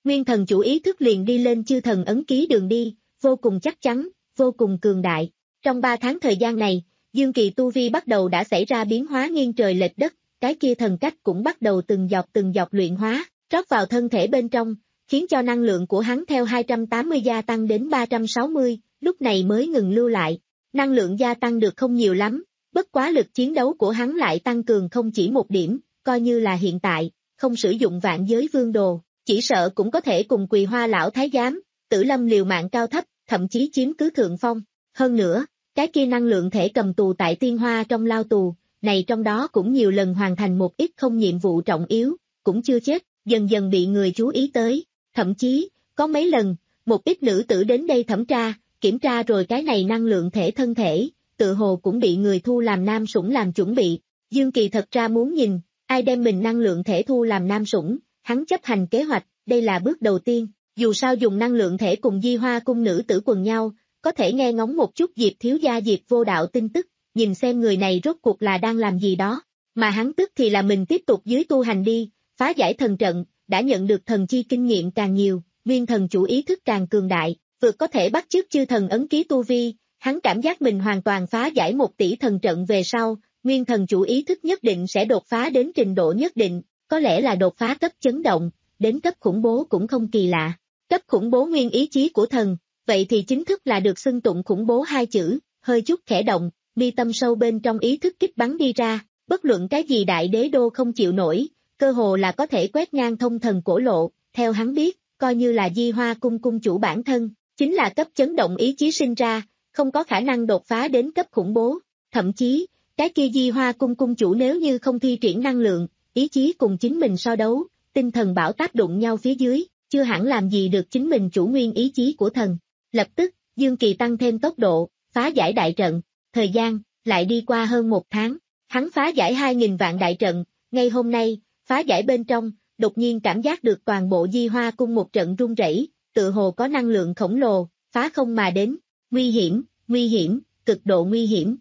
Speaker 2: Nguyên thần chủ ý thức liền đi lên chư thần ấn ký đường đi, vô cùng chắc chắn, vô cùng cường đại. Trong ba tháng thời gian này, Dương Kỳ tu vi bắt đầu đã xảy ra biến hóa nghiêng trời lệch đất, cái kia thần cách cũng bắt đầu từng giọt từng giọt luyện hóa, rót vào thân thể bên trong, khiến cho năng lượng của hắn theo hai trăm tám mươi gia tăng đến ba trăm sáu mươi, lúc này mới ngừng lưu lại. Năng lượng gia tăng được không nhiều lắm, bất quá lực chiến đấu của hắn lại tăng cường không chỉ một điểm, coi như là hiện tại, không sử dụng vạn giới vương đồ, chỉ sợ cũng có thể cùng Quỳ Hoa lão thái giám, Tử Lâm liều mạng cao thấp, thậm chí chiếm cứ thượng phong. Hơn nữa, cái kia năng lượng thể cầm tù tại Tiên Hoa trong lao tù, này trong đó cũng nhiều lần hoàn thành một ít không nhiệm vụ trọng yếu, cũng chưa chết, dần dần bị người chú ý tới. Thậm chí, có mấy lần, một ít nữ tử đến đây thẩm tra, kiểm tra rồi cái này năng lượng thể thân thể, tự hồ cũng bị người thu làm nam sủng làm chuẩn bị. Dương Kỳ thật ra muốn nhìn, ai đem mình năng lượng thể thu làm nam sủng, hắn chấp hành kế hoạch, đây là bước đầu tiên. Dù sao dùng năng lượng thể cùng Di Hoa cung nữ tử quần nhau, có thể nghe ngóng một chút Diệp thiếu gia Diệp vô đạo tin tức, nhìn xem người này rốt cuộc là đang làm gì đó. Mà hắn tức thì là mình tiếp tục dưới tu hành đi, phá giải thần trận, đã nhận được thần chi kinh nghiệm càng nhiều, nguyên thần chủ ý thức càng cường đại, vượt có thể bắt chước chư thần ấn ký tu vi, hắn cảm giác mình hoàn toàn phá giải một tỷ thần trận về sau, nguyên thần chủ ý thức nhất định sẽ đột phá đến trình độ nhất định, có lẽ là đột phá cấp chấn động, đến cấp khủng bố cũng không kỳ lạ. Cấp khủng bố nguyên ý chí của thần, vậy thì chính thức là được xưng tụng khủng bố hai chữ, hơi chút khẽ động, mi tâm sâu bên trong ý thức kích bắn đi ra, bất luận cái gì đại đế đô không chịu nổi, cơ hồ là có thể quét ngang thông thần cổ lộ, theo hắn biết, coi như là Di Hoa cung cung chủ bản thân, chính là cấp chấn động ý chí sinh ra, không có khả năng đột phá đến cấp khủng bố, thậm chí, cái kia Di Hoa cung cung chủ nếu như không thi triển năng lượng, ý chí cùng chính mình so đấu, tinh thần bảo tác đụng nhau phía dưới, chưa hẳn làm gì được chính mình chủ nguyên ý chí của thần. Lập tức, Dương Kỳ tăng thêm tốc độ, phá giải đại trận, thời gian, lại đi qua hơn một tháng, hắn phá giải hai nghìn vạn đại trận, ngay hôm nay, phá giải bên trong, đột nhiên cảm giác được toàn bộ Di Hoa cung một trận rung rẩy, tự hồ có năng lượng khổng lồ, phá không mà đến, nguy hiểm, nguy hiểm, cực độ nguy hiểm.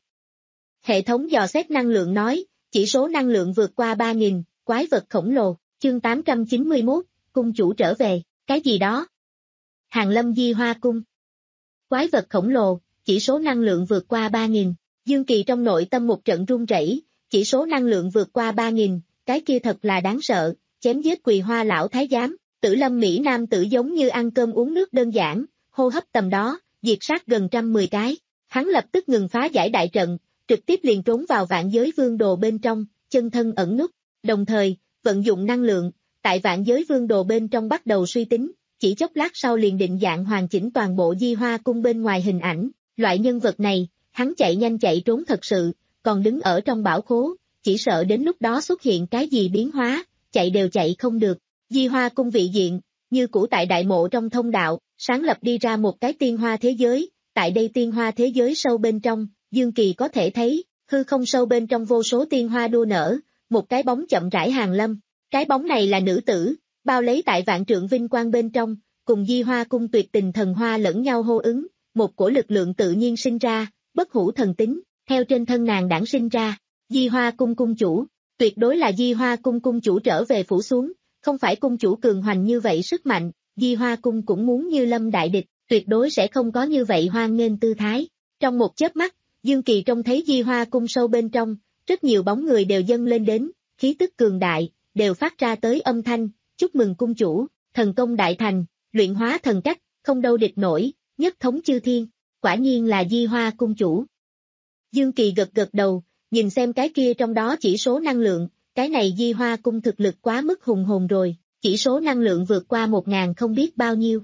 Speaker 2: Hệ thống dò xét năng lượng nói, chỉ số năng lượng vượt qua ba nghìn, quái vật khổng lồ, chương tám trăm chín mươi mốt, cung chủ trở về, cái gì đó? Hàng Lâm Di Hoa cung. Quái vật khổng lồ, chỉ số năng lượng vượt qua ba nghìn, Dương Kỳ trong nội tâm một trận rung rẩy, chỉ số năng lượng vượt qua ba nghìn, cái kia thật là đáng sợ, chém giết Quỳ Hoa lão thái giám, Tử Lâm Mỹ nam tử giống như ăn cơm uống nước đơn giản, hô hấp tầm đó, diệt sát gần trăm mười cái, hắn lập tức ngừng phá giải đại trận, trực tiếp liền trốn vào vạn giới vương đồ bên trong, chân thân ẩn núp, đồng thời, vận dụng năng lượng, tại vạn giới vương đồ bên trong bắt đầu suy tính, chỉ chốc lát sau liền định dạng hoàn chỉnh toàn bộ Di Hoa cung bên ngoài hình ảnh, loại nhân vật này, hắn chạy nhanh chạy trốn thật sự, còn đứng ở trong bảo khố, chỉ sợ đến lúc đó xuất hiện cái gì biến hóa, chạy đều chạy không được. Di Hoa cung vị diện, như cũ tại đại mộ trong thông đạo, sáng lập đi ra một cái tiên hoa thế giới, tại đây tiên hoa thế giới sâu bên trong, Dương Kỳ có thể thấy, hư không sâu bên trong vô số tiên hoa đua nở, một cái bóng chậm rãi hàng lâm, cái bóng này là nữ tử, bao lấy tại vạn trượng vinh quang bên trong, cùng Di Hoa cung tuyệt tình thần hoa lẫn nhau hô ứng, một cổ lực lượng tự nhiên sinh ra, bất hủ thần tính, theo trên thân nàng đản sinh ra, Di Hoa cung cung chủ, tuyệt đối là Di Hoa cung cung chủ trở về phủ xuống, không phải cung chủ cường hoành như vậy sức mạnh, Di Hoa cung cũng muốn như lâm đại địch, tuyệt đối sẽ không có như vậy hoan nghênh tư thái. Trong một chớp mắt, Dương Kỳ trông thấy Di Hoa cung sâu bên trong, rất nhiều bóng người đều dâng lên đến, khí tức cường đại, đều phát ra tới âm thanh, chúc mừng cung chủ, thần công đại thành, luyện hóa thần cách, không đâu địch nổi, nhất thống chư thiên, quả nhiên là Di Hoa cung chủ. Dương Kỳ gật gật đầu, nhìn xem cái kia trong đó chỉ số năng lượng, cái này Di Hoa cung thực lực quá mức hùng hồn rồi, chỉ số năng lượng vượt qua một ngàn không biết bao nhiêu.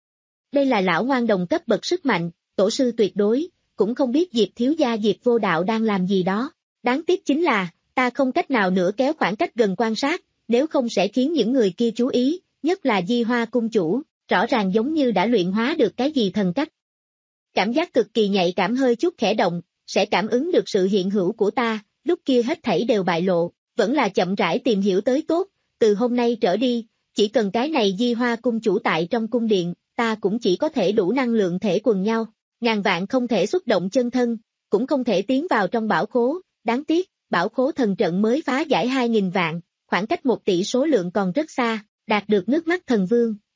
Speaker 2: Đây là lão ngoan đồng cấp bậc sức mạnh, tổ sư tuyệt đối, cũng không biết Diệp thiếu gia Diệp vô đạo đang làm gì đó. Đáng tiếc chính là, ta không cách nào nữa kéo khoảng cách gần quan sát, nếu không sẽ khiến những người kia chú ý, nhất là Di Hoa cung chủ, rõ ràng giống như đã luyện hóa được cái gì thần cách. Cảm giác cực kỳ nhạy cảm hơi chút khẽ động, sẽ cảm ứng được sự hiện hữu của ta, lúc kia hết thảy đều bại lộ, vẫn là chậm rãi tìm hiểu tới tốt, từ hôm nay trở đi, chỉ cần cái này Di Hoa cung chủ tại trong cung điện, ta cũng chỉ có thể đủ năng lượng thể quần nhau, ngàn vạn không thể xuất động chân thân, cũng không thể tiến vào trong bảo khố, đáng tiếc, bảo khố thần trận mới phá giải hai nghìn vạn, khoảng cách một tỷ số lượng còn rất xa, đạt được nước mắt thần vương,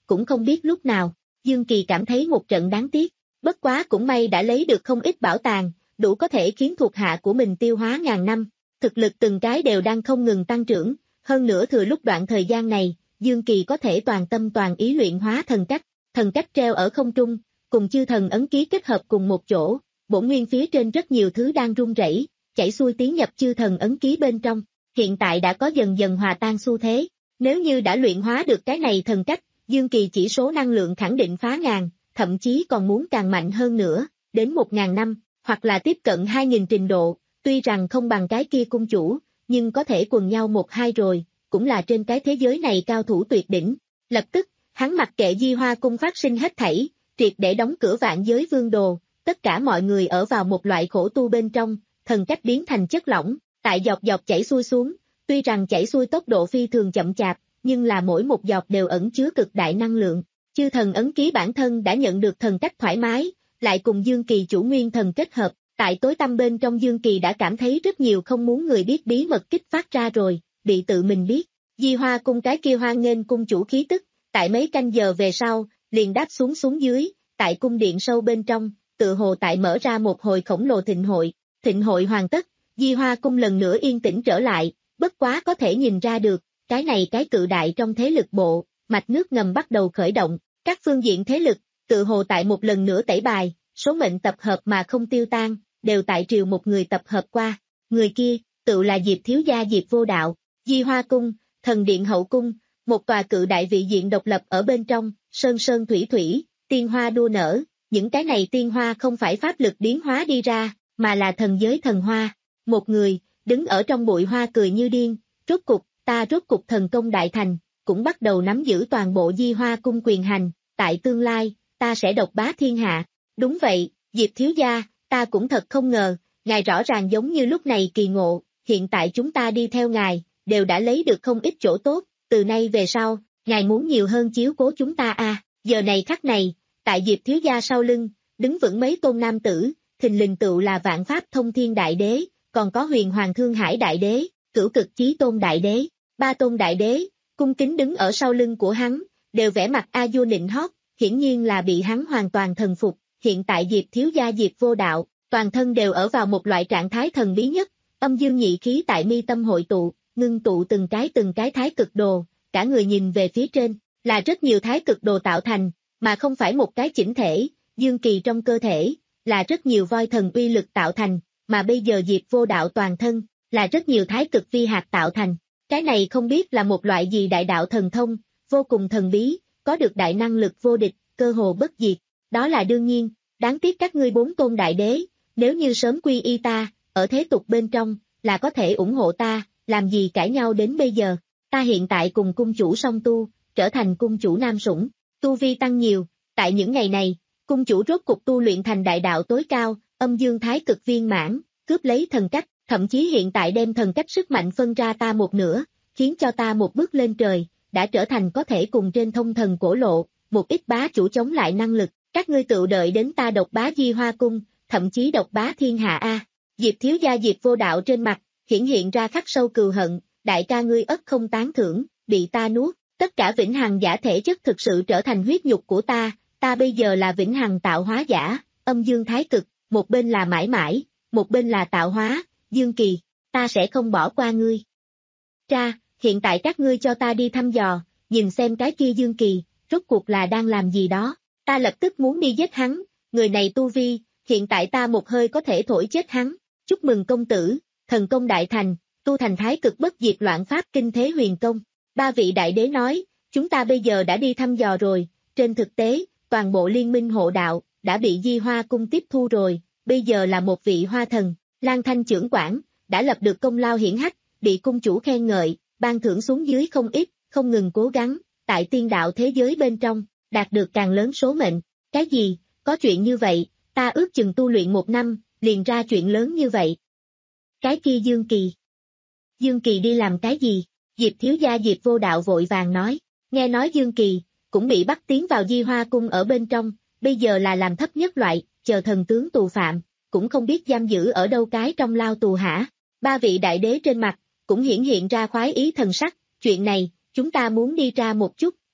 Speaker 2: cũng không biết lúc nào. Dương Kỳ cảm thấy một trận đáng tiếc, bất quá cũng may đã lấy được không ít bảo tàng, đủ có thể khiến thuộc hạ của mình tiêu hóa ngàn năm. Thực lực từng cái đều đang không ngừng tăng trưởng, hơn nữa thừa lúc đoạn thời gian này, Dương Kỳ có thể toàn tâm toàn ý luyện hóa thần cách, thần cách treo ở không trung, cùng chư thần ấn ký kết hợp cùng một chỗ, bổn nguyên phía trên rất nhiều thứ đang rung rẩy, chảy xuôi tiến nhập chư thần ấn ký bên trong, hiện tại đã có dần dần hòa tan xu thế, nếu như đã luyện hóa được cái này thần cách, Dương Kỳ chỉ số năng lượng khẳng định phá ngàn, thậm chí còn muốn càng mạnh hơn nữa, đến một ngàn năm, hoặc là tiếp cận hai nghìn trình độ, tuy rằng không bằng cái kia cung chủ, nhưng có thể quần nhau một hai rồi, cũng là trên cái thế giới này cao thủ tuyệt đỉnh. Lập tức, hắn mặc kệ Di Hoa cung phát sinh hết thảy, triệt để đóng cửa vạn giới vương đồ, tất cả mọi người ở vào một loại khổ tu bên trong, thần cách biến thành chất lỏng, tại dọc dọc chảy xuôi xuống, tuy rằng chảy xuôi tốc độ phi thường chậm chạp, nhưng là mỗi một giọt đều ẩn chứa cực đại năng lượng. Chư thần ấn ký bản thân đã nhận được thần cách thoải mái, lại cùng Dương Kỳ chủ nguyên thần kết hợp, tại tối tăm bên trong Dương Kỳ đã cảm thấy rất nhiều không muốn người biết bí mật kích phát ra rồi, bị tự mình biết. Di Hoa cung cái kia hoan nghênh cung chủ khí tức, tại mấy canh giờ về sau, liền đáp xuống xuống dưới, tại cung điện sâu bên trong, tự hồ tại mở ra một hồi khổng lồ thịnh hội. Thịnh hội hoàn tất, Di Hoa cung lần nữa yên tĩnh trở lại, bất quá có thể nhìn ra được, cái này cái cự đại trong thế lực bộ, mạch nước ngầm bắt đầu khởi động, các phương diện thế lực, tự hồ tại một lần nữa tẩy bài, số mệnh tập hợp mà không tiêu tan, đều tại triều một người tập hợp qua, người kia, tự là Diệp thiếu gia Diệp Vô Đạo. Di Hoa cung, thần điện hậu cung, một tòa cự đại vị diện độc lập ở bên trong, sơn sơn thủy thủy, tiên hoa đua nở, những cái này tiên hoa không phải pháp lực biến hóa đi ra, mà là thần giới thần hoa. Một người, đứng ở trong bụi hoa cười như điên, rốt cục, ta rốt cục thần công đại thành, cũng bắt đầu nắm giữ toàn bộ Di Hoa cung quyền hành, tại tương lai, ta sẽ độc bá thiên hạ. Đúng vậy, Diệp thiếu gia, ta cũng thật không ngờ, ngài rõ ràng giống như lúc này kỳ ngộ, hiện tại chúng ta đi theo ngài, đều đã lấy được không ít chỗ tốt, từ nay về sau, ngài muốn nhiều hơn chiếu cố chúng ta a. À, giờ này khắc này, tại Diệp thiếu gia sau lưng, đứng vững mấy tôn nam tử, thình lình tựu là Vạn Pháp Thông Thiên Đại Đế, còn có Huyền Hoàng Thương Hải Đại Đế, Cửu Cực Chí Tôn Đại Đế, ba tôn đại đế, cung kính đứng ở sau lưng của hắn, đều vẽ mặt a vua nịnh hót, hiển nhiên là bị hắn hoàn toàn thần phục. Hiện tại Diệp thiếu gia Diệp Vô Đạo, toàn thân đều ở vào một loại trạng thái thần bí nhất, âm dương nhị khí tại mi tâm hội tụ, ngưng tụ từng cái từng cái thái cực đồ, cả người nhìn về phía trên, là rất nhiều thái cực đồ tạo thành, mà không phải một cái chỉnh thể. Dương Kỳ trong cơ thể, là rất nhiều voi thần uy lực tạo thành, mà bây giờ Diệp Vô Đạo toàn thân, là rất nhiều thái cực vi hạt tạo thành. Cái này không biết là một loại gì đại đạo thần thông, vô cùng thần bí, có được đại năng lực vô địch, cơ hồ bất diệt. Đó là đương nhiên, đáng tiếc các ngươi bốn tôn đại đế, nếu như sớm quy y ta, ở thế tục bên trong, là có thể ủng hộ ta, làm gì cãi nhau đến bây giờ. Ta hiện tại cùng cung chủ song tu, trở thành cung chủ nam sủng, tu vi tăng nhiều, tại những ngày này, cung chủ rốt cục tu luyện thành đại đạo tối cao, âm dương thái cực viên mãn, cướp lấy thần cách, thậm chí hiện tại đem thần cách sức mạnh phân ra ta một nửa, khiến cho ta một bước lên trời, đã trở thành có thể cùng trên thông thần cổ lộ, một ít bá chủ chống lại năng lực, các ngươi tự đợi đến ta độc bá Di Hoa cung, thậm chí độc bá thiên hạ a. Diệp thiếu gia Diệp Vô Đạo trên mặt, hiển hiện ra khắc sâu cừu hận, đại ca ngươi ất không tán thưởng, bị ta nuốt, tất cả vĩnh hằng giả thể chất thực sự trở thành huyết nhục của ta, ta bây giờ là vĩnh hằng tạo hóa giả, âm dương thái cực, một bên là mãi mãi, một bên là tạo hóa. Dương Kỳ, ta sẽ không bỏ qua ngươi. Tra, hiện tại các ngươi cho ta đi thăm dò, nhìn xem cái kia Dương Kỳ, rốt cuộc là đang làm gì đó, ta lập tức muốn đi giết hắn, người này tu vi, hiện tại ta một hơi có thể thổi chết hắn. Chúc mừng công tử, thần công đại thành, tu thành thái cực bất diệt loạn pháp kinh thế huyền công. Ba vị đại đế nói, chúng ta bây giờ đã đi thăm dò rồi, trên thực tế, toàn bộ liên minh hộ đạo, đã bị Di Hoa cung tiếp thu rồi, bây giờ là một vị hoa thần. Lan Thanh trưởng quản, đã lập được công lao hiển hách, bị cung chủ khen ngợi, ban thưởng xuống dưới không ít, không ngừng cố gắng, tại tiên đạo thế giới bên trong, đạt được càng lớn số mệnh. Cái gì, có chuyện như vậy, ta ước chừng tu luyện một năm, liền ra chuyện lớn như vậy. Cái kia Dương Kỳ. Dương Kỳ đi làm cái gì? Diệp thiếu gia Diệp Vô Đạo vội vàng nói, nghe nói Dương Kỳ, cũng bị bắt tiến vào Di Hoa cung ở bên trong, bây giờ là làm thấp nhất loại, chờ thần tướng tù phạm. Cũng không biết giam giữ ở đâu cái trong lao tù hả. Ba vị đại đế trên mặt, cũng hiển hiện ra khoái ý thần sắc, chuyện này, chúng ta muốn đi ra một chút,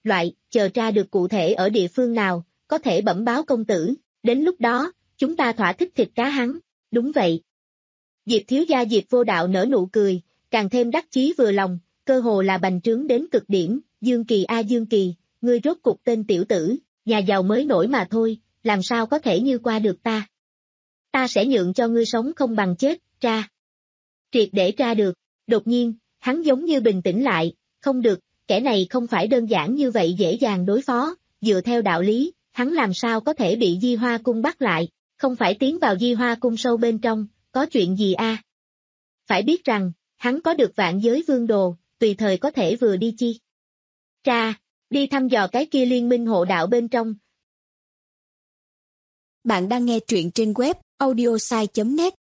Speaker 2: loại, chờ tra được cụ thể ở địa phương nào, có thể bẩm báo công tử, đến lúc đó, chúng ta thỏa thích thịt cá hắn, đúng vậy. Diệp thiếu gia Diệp Vô Đạo nở nụ cười, càng thêm đắc chí vừa lòng, cơ hồ là bành trướng đến cực điểm, Dương Kỳ a Dương Kỳ, ngươi rốt cục tên tiểu tử, nhà giàu mới nổi mà thôi, làm sao có thể như qua được ta. Ta sẽ nhượng cho ngươi sống không bằng chết, tra. Triệt để tra được, đột nhiên, hắn giống như bình tĩnh lại, không được, kẻ này không phải đơn giản như vậy dễ dàng đối phó, dựa theo đạo lý, hắn làm sao có thể bị Di Hoa Cung bắt lại, không phải tiến vào Di Hoa Cung sâu bên trong, có chuyện gì a? Phải biết rằng, hắn có được vạn giới vương đồ, tùy thời có thể vừa đi chi. Tra, đi thăm dò cái kia liên minh hộ đạo bên trong.
Speaker 3: Bạn đang nghe truyện trên web audiosai chấm net.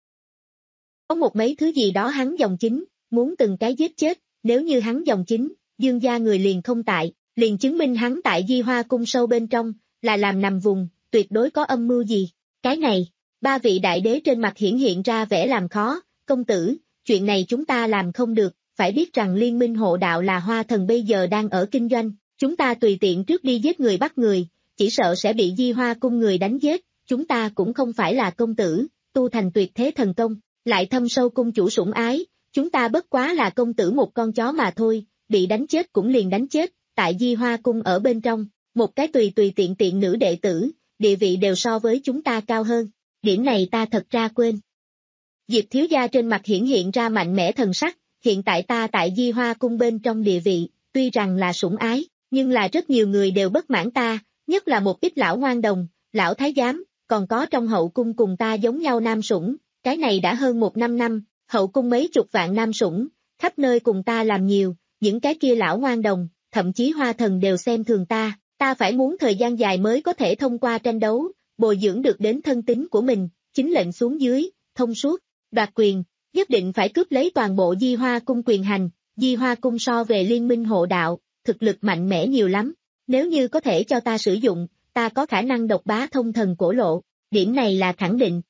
Speaker 2: Có một mấy thứ gì đó hắn dòng chính, muốn từng cái giết chết, nếu như hắn dòng chính, Dương gia người liền không tại, liền chứng minh hắn tại Di Hoa Cung sâu bên trong, là làm nằm vùng, tuyệt đối có âm mưu gì. Cái này, ba vị đại đế trên mặt hiển hiện ra vẻ làm khó, công tử, chuyện này chúng ta làm không được, phải biết rằng liên minh hộ đạo là Hoa Thần bây giờ đang ở kinh doanh, chúng ta tùy tiện trước đi giết người bắt người, chỉ sợ sẽ bị Di Hoa Cung người đánh giết, chúng ta cũng không phải là công tử, tu thành tuyệt thế thần công, lại thâm sâu cung chủ sủng ái, chúng ta bất quá là công tử một con chó mà thôi, bị đánh chết cũng liền đánh chết, tại Di Hoa Cung ở bên trong, một cái tùy tùy tiện tiện nữ đệ tử, địa vị đều so với chúng ta cao hơn, điểm này ta thật ra quên. Diệp thiếu gia trên mặt hiển hiện ra mạnh mẽ thần sắc, hiện tại ta tại Di Hoa Cung bên trong địa vị, tuy rằng là sủng ái, nhưng là rất nhiều người đều bất mãn ta, nhất là một ít lão ngoan đồng, lão thái giám, còn có trong hậu cung cùng ta giống nhau nam sủng, cái này đã hơn một năm năm, hậu cung mấy chục vạn nam sủng, khắp nơi cùng ta làm nhiều, những cái kia lão ngoan đồng, thậm chí Hoa Thần đều xem thường ta, ta phải muốn thời gian dài mới có thể thông qua tranh đấu, bồi dưỡng được đến thân tín của mình, chính lệnh xuống dưới, thông suốt, đoạt quyền, nhất định phải cướp lấy toàn bộ Di Hoa Cung quyền hành, Di Hoa Cung so về liên minh hộ đạo, thực lực mạnh mẽ nhiều lắm, nếu như có thể cho ta sử dụng, ta có khả năng độc bá thông thần cổ lộ, điểm này là khẳng định.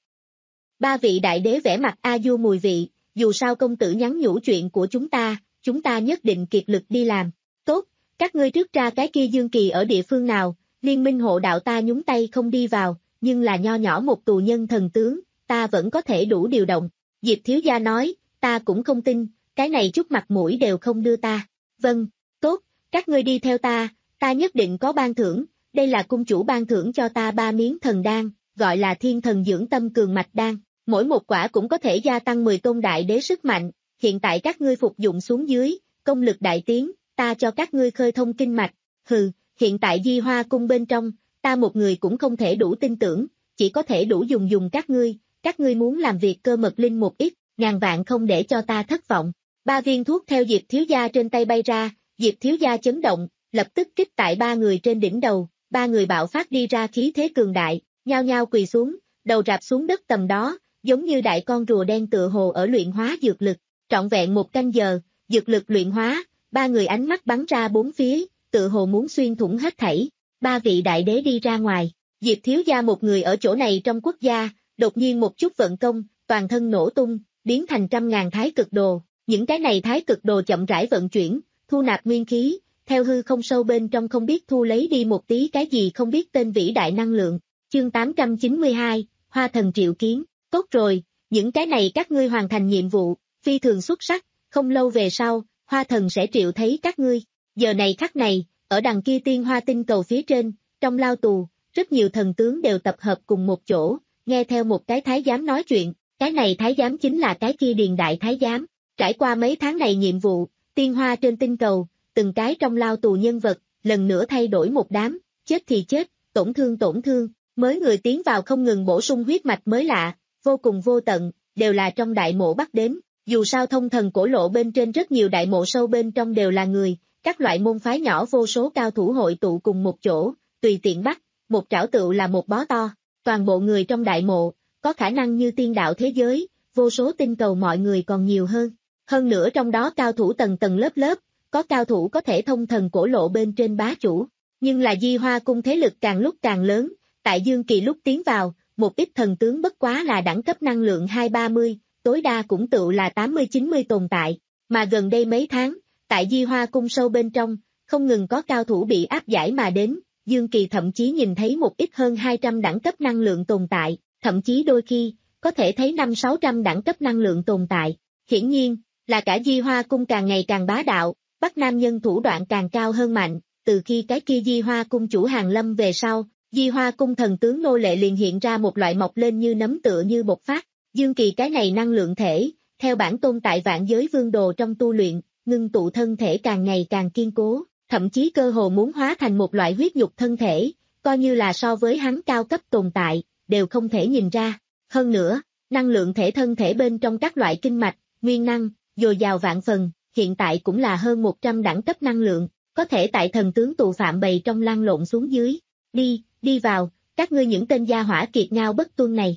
Speaker 2: Ba vị đại đế vẽ mặt a du mùi vị, dù sao công tử nhắn nhủ chuyện của chúng ta, chúng ta nhất định kiệt lực đi làm. Tốt, các ngươi trước ra cái kia Dương Kỳ ở địa phương nào, liên minh hộ đạo ta nhúng tay không đi vào, nhưng là nho nhỏ một tù nhân thần tướng, ta vẫn có thể đủ điều động. Diệp thiếu gia nói, ta cũng không tin, cái này chút mặt mũi đều không đưa ta. Vâng, tốt, các ngươi đi theo ta, ta nhất định có ban thưởng, đây là cung chủ ban thưởng cho ta ba miếng thần đan, gọi là thiên thần dưỡng tâm cường mạch đan, mỗi một quả cũng có thể gia tăng mười tôn đại đế sức mạnh, hiện tại các ngươi phục dụng xuống dưới, công lực đại tiến, ta cho các ngươi khơi thông kinh mạch, hừ, hiện tại Di Hoa Cung bên trong, ta một người cũng không thể đủ tin tưởng, chỉ có thể đủ dùng dùng các ngươi, các ngươi muốn làm việc cơ mật linh một ít, ngàn vạn không để cho ta thất vọng. Ba viên thuốc theo Diệp thiếu gia trên tay bay ra, Diệp thiếu gia chấn động, lập tức kích tại ba người trên đỉnh đầu, ba người bạo phát đi ra khí thế cường đại, nhao nhao quỳ xuống, đầu rạp xuống đất tầm đó, giống như đại con rùa đen tựa hồ ở luyện hóa dược lực, trọn vẹn một canh giờ, dược lực luyện hóa, ba người ánh mắt bắn ra bốn phía, tựa hồ muốn xuyên thủng hết thảy, ba vị đại đế đi ra ngoài, Diệp thiếu gia một người ở chỗ này trong quốc gia, đột nhiên một chút vận công, toàn thân nổ tung, biến thành trăm ngàn thái cực đồ, những cái này thái cực đồ chậm rãi vận chuyển, thu nạp nguyên khí, theo hư không sâu bên trong không biết thu lấy đi một tí cái gì không biết tên vĩ đại năng lượng, chương tám trăm chín mươi hai, Hoa Thần triệu kiến, tốt rồi, những cái này các ngươi hoàn thành nhiệm vụ, phi thường xuất sắc, không lâu về sau, Hoa Thần sẽ triệu thấy các ngươi, giờ này khắc này, ở đằng kia tiên hoa tinh cầu phía trên, trong lao tù, rất nhiều thần tướng đều tập hợp cùng một chỗ, nghe theo một cái thái giám nói chuyện, cái này thái giám chính là cái kia điền đại thái giám, trải qua mấy tháng này nhiệm vụ, tiên hoa trên tinh cầu, từng cái trong lao tù nhân vật, lần nữa thay đổi một đám, chết thì chết, tổn thương tổn thương, mới người tiến vào không ngừng bổ sung huyết mạch mới lạ, vô cùng vô tận, đều là trong đại mộ bắt đến, dù sao thông thần cổ lộ bên trên rất nhiều đại mộ sâu bên trong đều là người, các loại môn phái nhỏ vô số cao thủ hội tụ cùng một chỗ, tùy tiện bắt, một trảo tựu là một bó to, toàn bộ người trong đại mộ, có khả năng như tiên đạo thế giới, vô số tinh cầu mọi người còn nhiều hơn, hơn nữa trong đó cao thủ tầng tầng lớp lớp, có cao thủ có thể thông thần cổ lộ bên trên bá chủ, nhưng là Di Hoa Cung thế lực càng lúc càng lớn, tại Dương Kỳ lúc tiến vào, một ít thần tướng bất quá là đẳng cấp năng lượng hai ba mươi, tối đa cũng tựu là tám mươi chín mươi tồn tại, mà gần đây mấy tháng, tại Di Hoa Cung sâu bên trong, không ngừng có cao thủ bị áp giải mà đến, Dương Kỳ thậm chí nhìn thấy một ít hơn hai trăm đẳng cấp năng lượng tồn tại, thậm chí đôi khi, có thể thấy năm sáu trăm đẳng cấp năng lượng tồn tại. Hiển nhiên, là cả Di Hoa Cung càng ngày càng bá đạo, bắt nam nhân thủ đoạn càng cao hơn mạnh, từ khi cái kia Di Hoa Cung chủ hàng lâm về sau, Di Hoa Cung thần tướng nô lệ liền hiện ra một loại mọc lên như nấm tựa như bộc phát, Dương Kỳ cái này năng lượng thể, theo bản tôn tại vạn giới vương đồ trong tu luyện, ngưng tụ thân thể càng ngày càng kiên cố, thậm chí cơ hồ muốn hóa thành một loại huyết nhục thân thể, coi như là so với hắn cao cấp tồn tại, đều không thể nhìn ra. Hơn nữa, năng lượng thể thân thể bên trong các loại kinh mạch, nguyên năng, dồi dào vạn phần, hiện tại cũng là hơn một trăm đẳng cấp năng lượng, có thể tại thần tướng tù phạm bầy trong lăn lộn xuống dưới. Đi, đi vào, các ngươi những tên gia hỏa kiệt ngao bất tuân này.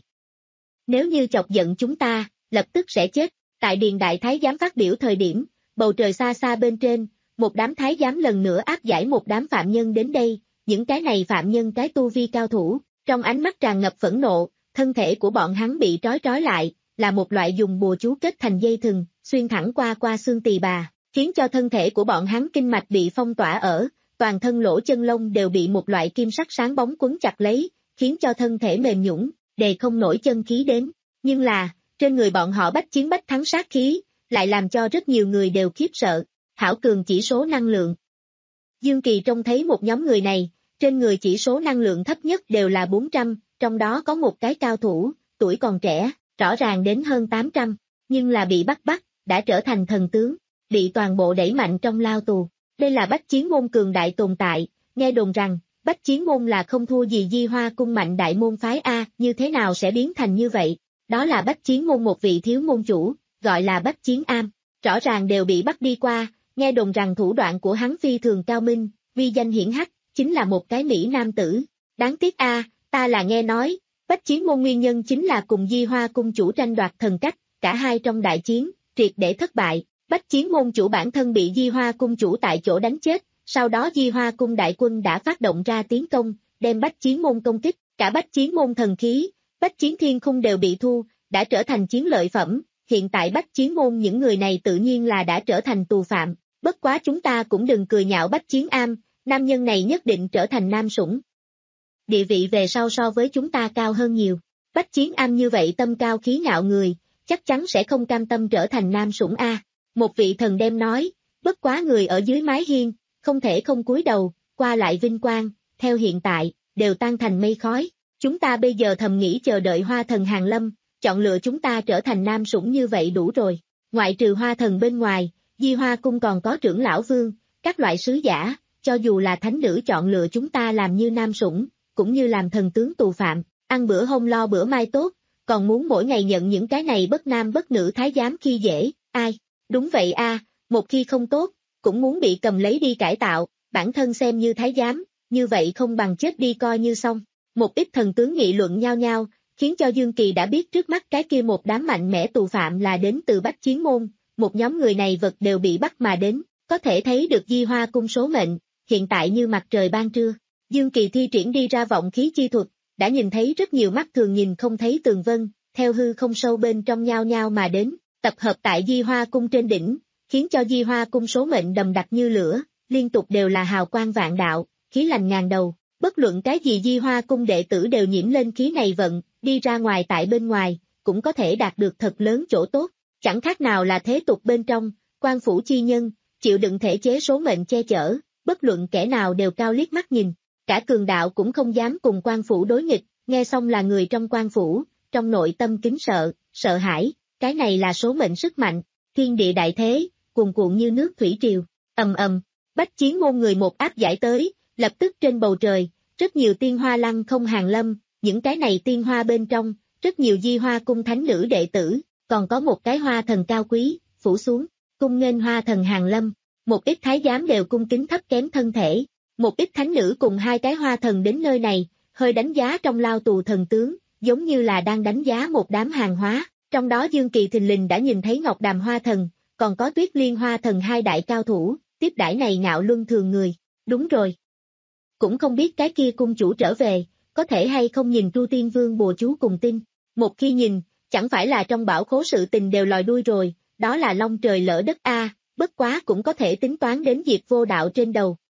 Speaker 2: Nếu như chọc giận chúng ta, lập tức sẽ chết. Tại Điền Đại Thái Giám phát biểu thời điểm, bầu trời xa xa bên trên, một đám thái giám lần nữa áp giải một đám phạm nhân đến đây, những cái này phạm nhân cái tu vi cao thủ, trong ánh mắt tràn ngập phẫn nộ, thân thể của bọn hắn bị trói trói lại, là một loại dùng bùa chú kết thành dây thừng, xuyên thẳng qua qua xương tỳ bà, khiến cho thân thể của bọn hắn kinh mạch bị phong tỏa ở, toàn thân lỗ chân lông đều bị một loại kim sắc sáng bóng quấn chặt lấy, khiến cho thân thể mềm nhũn, đề không nổi chân khí đến. Nhưng là, trên người bọn họ bách chiến bách thắng sát khí, lại làm cho rất nhiều người đều khiếp sợ. Hảo cường chỉ số năng lượng. Dương Kỳ trông thấy một nhóm người này, trên người chỉ số năng lượng thấp nhất đều là bốn trăm, trong đó có một cái cao thủ, tuổi còn trẻ, rõ ràng đến hơn tám trăm, nhưng là bị bắt bắt, đã trở thành thần tướng, bị toàn bộ đẩy mạnh trong lao tù. Đây là Bách Chiến Môn cường đại tồn tại, nghe đồn rằng, Bách Chiến Môn là không thua gì Di Hoa Cung mạnh đại môn phái A, như thế nào sẽ biến thành như vậy? Đó là Bách Chiến Môn một vị thiếu môn chủ, gọi là Bách Chiến Am, rõ ràng đều bị bắt đi qua. Nghe đồn rằng thủ đoạn của hắn phi thường cao minh, uy danh hiển hách, chính là một cái Mỹ nam tử. Đáng tiếc a, ta là nghe nói, Bách Chiến Môn nguyên nhân chính là cùng Di Hoa Cung chủ tranh đoạt thần cách, cả hai trong đại chiến, triệt để thất bại. Bách Chiến Môn chủ bản thân bị Di Hoa Cung chủ tại chỗ đánh chết, sau đó Di Hoa Cung đại quân đã phát động ra tiến công, đem Bách Chiến Môn công kích, cả Bách Chiến Môn thần khí, Bách Chiến Thiên Khung đều bị thu, đã trở thành chiến lợi phẩm. Hiện tại Bách Chiến Môn những người này tự nhiên là đã trở thành tù phạm. Bất quá chúng ta cũng đừng cười nhạo Bách Chiến Am, nam nhân này nhất định trở thành nam sủng. Địa vị về sau so với chúng ta cao hơn nhiều. Bách Chiến Am như vậy tâm cao khí ngạo người, chắc chắn sẽ không cam tâm trở thành nam sủng A. Một vị thần đem nói, bất quá người ở dưới mái hiên, không thể không cúi đầu, qua lại vinh quang, theo hiện tại, đều tan thành mây khói. Chúng ta bây giờ thầm nghĩ chờ đợi hoa thần hàng lâm, chọn lựa chúng ta trở thành nam sủng như vậy đủ rồi. Ngoại trừ hoa thần bên ngoài, Di Hoa Cung còn có trưởng lão vương, các loại sứ giả, cho dù là thánh nữ chọn lựa chúng ta làm như nam sủng, cũng như làm thần tướng tù phạm, ăn bữa hôm lo bữa mai tốt, còn muốn mỗi ngày nhận những cái này bất nam bất nữ thái giám khi dễ, ai? Đúng vậy a, một khi không tốt, cũng muốn bị cầm lấy đi cải tạo, bản thân xem như thái giám, như vậy không bằng chết đi coi như xong. Một ít thần tướng nghị luận nhau nhau, khiến cho Dương Kỳ đã biết trước mắt cái kia một đám mạnh mẽ tù phạm là đến từ Bách Chiến Môn. Một nhóm người này vật đều bị bắt mà đến, có thể thấy được Di Hoa Cung số mệnh, hiện tại như mặt trời ban trưa. Dương Kỳ thi triển đi ra vọng khí chi thuật, đã nhìn thấy rất nhiều mắt thường nhìn không thấy tường vân, theo hư không sâu bên trong nhao nhao mà đến, tập hợp tại Di Hoa Cung trên đỉnh, khiến cho Di Hoa Cung số mệnh đầm đặc như lửa, liên tục đều là hào quang vạn đạo, khí lành ngàn đầu, bất luận cái gì Di Hoa Cung đệ tử đều nhiễm lên khí này vận, đi ra ngoài tại bên ngoài, cũng có thể đạt được thật lớn chỗ tốt. Chẳng khác nào là thế tục bên trong, quan phủ chi nhân, chịu đựng thể chế số mệnh che chở, bất luận kẻ nào đều cao liếc mắt nhìn, cả cường đạo cũng không dám cùng quan phủ đối nghịch, nghe xong là người trong quan phủ, trong nội tâm kính sợ, sợ hãi, cái này là số mệnh sức mạnh, thiên địa đại thế, cuồn cuộn như nước thủy triều, ầm ầm, Bách Chiến Môn người một áp giải tới, lập tức trên bầu trời, rất nhiều tiên hoa lăng không hàng lâm, những cái này tiên hoa bên trong, rất nhiều Di Hoa Cung thánh nữ đệ tử. Còn có một cái hoa thần cao quý, phủ xuống, cung nghênh hoa thần hàng lâm, một ít thái giám đều cung kính thấp kém thân thể, một ít thánh nữ cùng hai cái hoa thần đến nơi này, hơi đánh giá trong lao tù thần tướng, giống như là đang đánh giá một đám hàng hóa, trong đó Dương Kỳ thình lình đã nhìn thấy Ngọc Đàm hoa thần, còn có Tuyết Liên hoa thần hai đại cao thủ, tiếp đãi này ngạo luân thường người, đúng rồi. Cũng không biết cái kia cung chủ trở về, có thể hay không nhìn Tru Tiên Vương bùa chú cùng tin, một khi nhìn, chẳng phải là trong bảo khố sự tình đều lòi đuôi rồi, đó là long trời lỡ đất a, bất quá cũng có thể tính toán đến Diệp Vô Đạo trên đầu,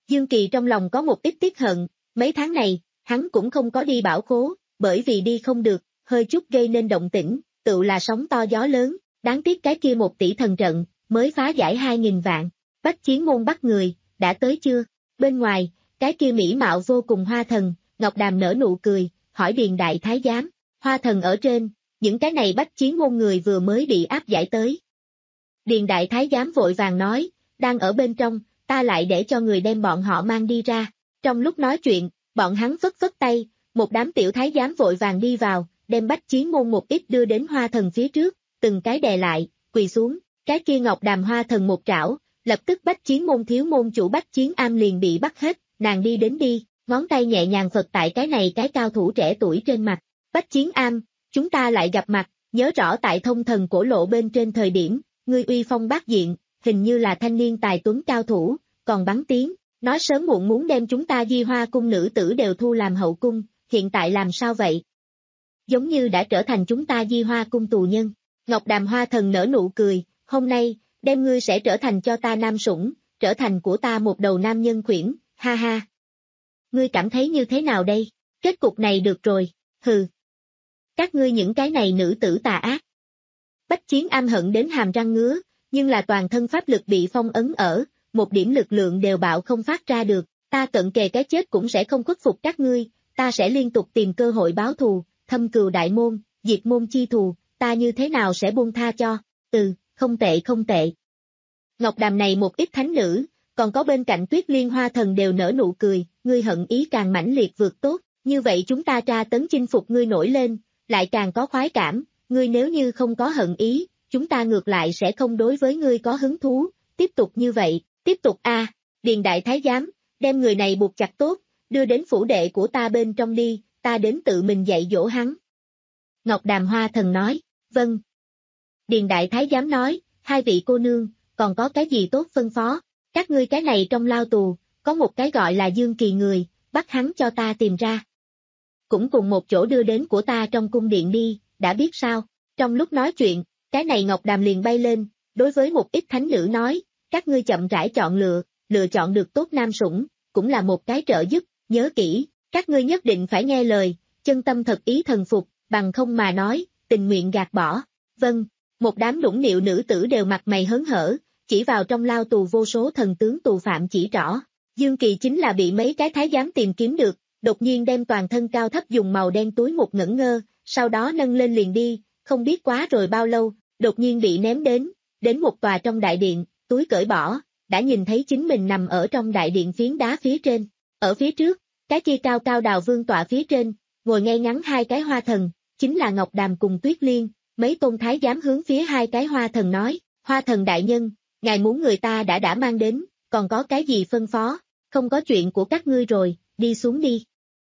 Speaker 2: Dương Kỳ trong lòng có một ít tiếc hận, mấy tháng này, hắn cũng không có đi bảo khố, bởi vì đi không được, hơi chút gây nên động tĩnh, tự là sóng to gió lớn, đáng tiếc cái kia một tỷ thần trận, mới phá giải hai nghìn vạn. Bách Chiến Môn bắt người, đã tới chưa? Bên ngoài, cái kia mỹ mạo vô cùng Hoa Thần, Ngọc Đàm nở nụ cười, hỏi Điền Đại Thái Giám, Hoa Thần ở trên, những cái này Bách Chiến Môn người vừa mới bị áp giải tới. Điền Đại Thái Giám vội vàng nói, đang ở bên trong, ta lại để cho người đem bọn họ mang đi ra. Trong lúc nói chuyện, bọn hắn phất phất tay, một đám tiểu thái giám vội vàng đi vào, đem Bách Chiến Môn một ít đưa đến Hoa Thần phía trước, từng cái đè lại, quỳ xuống, cái kia Ngọc Đàm Hoa Thần một trảo, lập tức Bách Chiến Môn thiếu môn chủ Bách Chiến Am liền bị bắt hết, nàng đi đến đi, ngón tay nhẹ nhàng phật tại cái này cái cao thủ trẻ tuổi trên mặt. Bách Chiến Am, chúng ta lại gặp mặt, nhớ rõ tại Thông Thần cổ lộ bên trên thời điểm, ngươi uy phong bát diện, hình như là thanh niên tài tuấn cao thủ, còn bắn tiếng, nói sớm muộn muốn đem chúng ta Di Hoa cung nữ tử đều thu làm hậu cung, hiện tại làm sao vậy? Giống như đã trở thành chúng ta Di Hoa cung tù nhân. Ngọc Đàm Hoa Thần nở nụ cười, hôm nay, đem ngươi sẽ trở thành cho ta nam sủng, trở thành của ta một đầu nam nhân khuyển, ha ha. Ngươi cảm thấy như thế nào đây? Kết cục này được rồi, hừ. Các ngươi những cái này nữ tử tà ác. Bách Chiến Am hận đến hàm răng ngứa, nhưng là toàn thân pháp lực bị phong ấn ở, một điểm lực lượng đều bạo không phát ra được, ta cận kề cái chết cũng sẽ không khuất phục các ngươi, ta sẽ liên tục tìm cơ hội báo thù, thâm cừu đại môn, diệt môn chi thù, ta như thế nào sẽ buông tha cho, ừ, không tệ không tệ. Ngọc Đàm này một ít thánh nữ, còn có bên cạnh Tuyết Liên Hoa Thần đều nở nụ cười, ngươi hận ý càng mãnh liệt vượt tốt, như vậy chúng ta tra tấn chinh phục ngươi nổi lên, lại càng có khoái cảm, ngươi nếu như không có hận ý, chúng ta ngược lại sẽ không đối với ngươi có hứng thú, tiếp tục như vậy, tiếp tục a. À, Điền Đại Thái Giám, đem người này buộc chặt tốt, đưa đến phủ đệ của ta bên trong đi, ta đến tự mình dạy dỗ hắn. Ngọc Đàm Hoa Thần nói, vâng. Điền Đại Thái Giám nói, hai vị cô nương, còn có cái gì tốt phân phó, các ngươi cái này trong lao tù, có một cái gọi là Dương Kỳ người, bắt hắn cho ta tìm ra. Cũng cùng một chỗ đưa đến của ta trong cung điện đi, đã biết sao, trong lúc nói chuyện, cái này Ngọc Đàm liền bay lên, đối với một ít thánh nữ nói, các ngươi chậm rãi chọn lựa, lựa chọn được tốt nam sủng, cũng là một cái trợ giúp, nhớ kỹ, các ngươi nhất định phải nghe lời, chân tâm thật ý thần phục, bằng không mà nói, tình nguyện gạt bỏ. Vâng, một đám đũng điệu nữ tử đều mặt mày hớn hở, chỉ vào trong lao tù vô số thần tướng tù phạm chỉ rõ. Dương Kỳ chính là bị mấy cái thái giám tìm kiếm được, đột nhiên đem toàn thân cao thấp dùng màu đen túi một ngẩn ngơ, sau đó nâng lên liền đi, không biết quá rồi bao lâu, đột nhiên bị ném đến, đến một tòa trong đại điện, túi cởi bỏ, đã nhìn thấy chính mình nằm ở trong đại điện phiến đá phía trên. Ở phía trước, cái kia cao cao đào vương tọa phía trên, ngồi ngay ngắn hai cái hoa thần, chính là Ngọc Đàm cùng Tuyết Liên, mấy tôn thái giám hướng phía hai cái hoa thần nói, Hoa Thần đại nhân, ngài muốn người ta đã đã mang đến, còn có cái gì phân phó, không có chuyện của các ngươi rồi, đi xuống đi.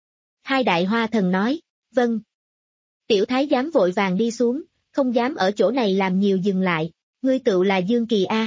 Speaker 2: Hai đại hoa thần nói, vâng. Tiểu thái giám vội vàng đi xuống, không dám ở chỗ này làm nhiều dừng lại, ngươi tự là Dương Kỳ A.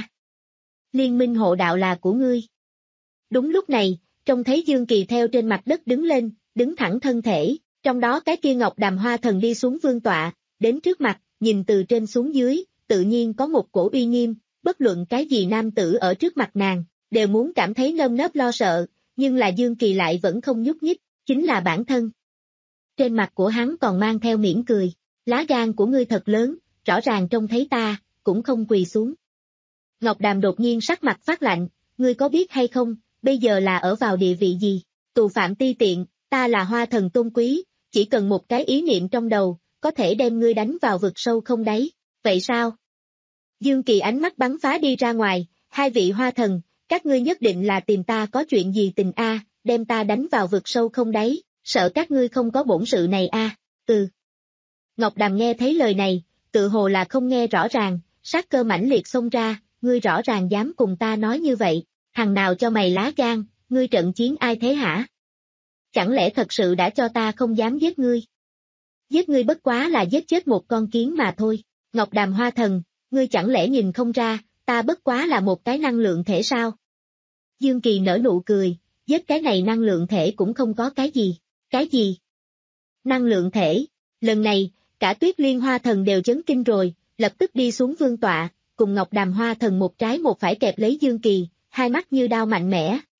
Speaker 2: Liên minh hộ đạo là của ngươi. Đúng lúc này, trông thấy Dương Kỳ theo trên mặt đất đứng lên, đứng thẳng thân thể, trong đó cái kia Ngọc Đàm Hoa Thần đi xuống vương tọa, đến trước mặt, nhìn từ trên xuống dưới, tự nhiên có một cổ uy nghiêm, bất luận cái gì nam tử ở trước mặt nàng, đều muốn cảm thấy nơm nớp lo sợ, nhưng là Dương Kỳ lại vẫn không nhúc nhích, chính là bản thân. Trên mặt của hắn còn mang theo mỉm cười, lá gan của ngươi thật lớn, rõ ràng trông thấy ta, cũng không quỳ xuống. Ngọc Đàm đột nhiên sắc mặt phát lạnh, ngươi có biết hay không, bây giờ là ở vào địa vị gì, tù phạm ti tiện, ta là Hoa Thần tôn quý, chỉ cần một cái ý niệm trong đầu, có thể đem ngươi đánh vào vực sâu không đáy, vậy sao? Dương Kỳ ánh mắt bắn phá đi ra ngoài, hai vị Hoa Thần, các ngươi nhất định là tìm ta có chuyện gì tình a, đem ta đánh vào vực sâu không đáy, sợ các ngươi không có bổn sự này a. À. Ừ. Ngọc Đàm nghe thấy lời này, tự hồ là không nghe rõ ràng, sát cơ mãnh liệt xông ra, ngươi rõ ràng dám cùng ta nói như vậy, thằng nào cho mày lá gan, ngươi trận chiến ai thế hả? Chẳng lẽ thật sự đã cho ta không dám giết ngươi? Giết ngươi bất quá là giết chết một con kiến mà thôi, Ngọc Đàm Hoa Thần, ngươi chẳng lẽ nhìn không ra, ta bất quá là một cái năng lượng thể sao? Dương Kỳ nở nụ cười, giết cái này năng lượng thể cũng không có cái gì, cái gì? Năng lượng thể, lần này, cả Tuyết Liên Hoa Thần đều chấn kinh rồi, lập tức đi xuống vương tọa, cùng Ngọc Đàm Hoa Thần một trái một phải kẹp lấy Dương Kỳ, hai mắt như đao mạnh mẽ,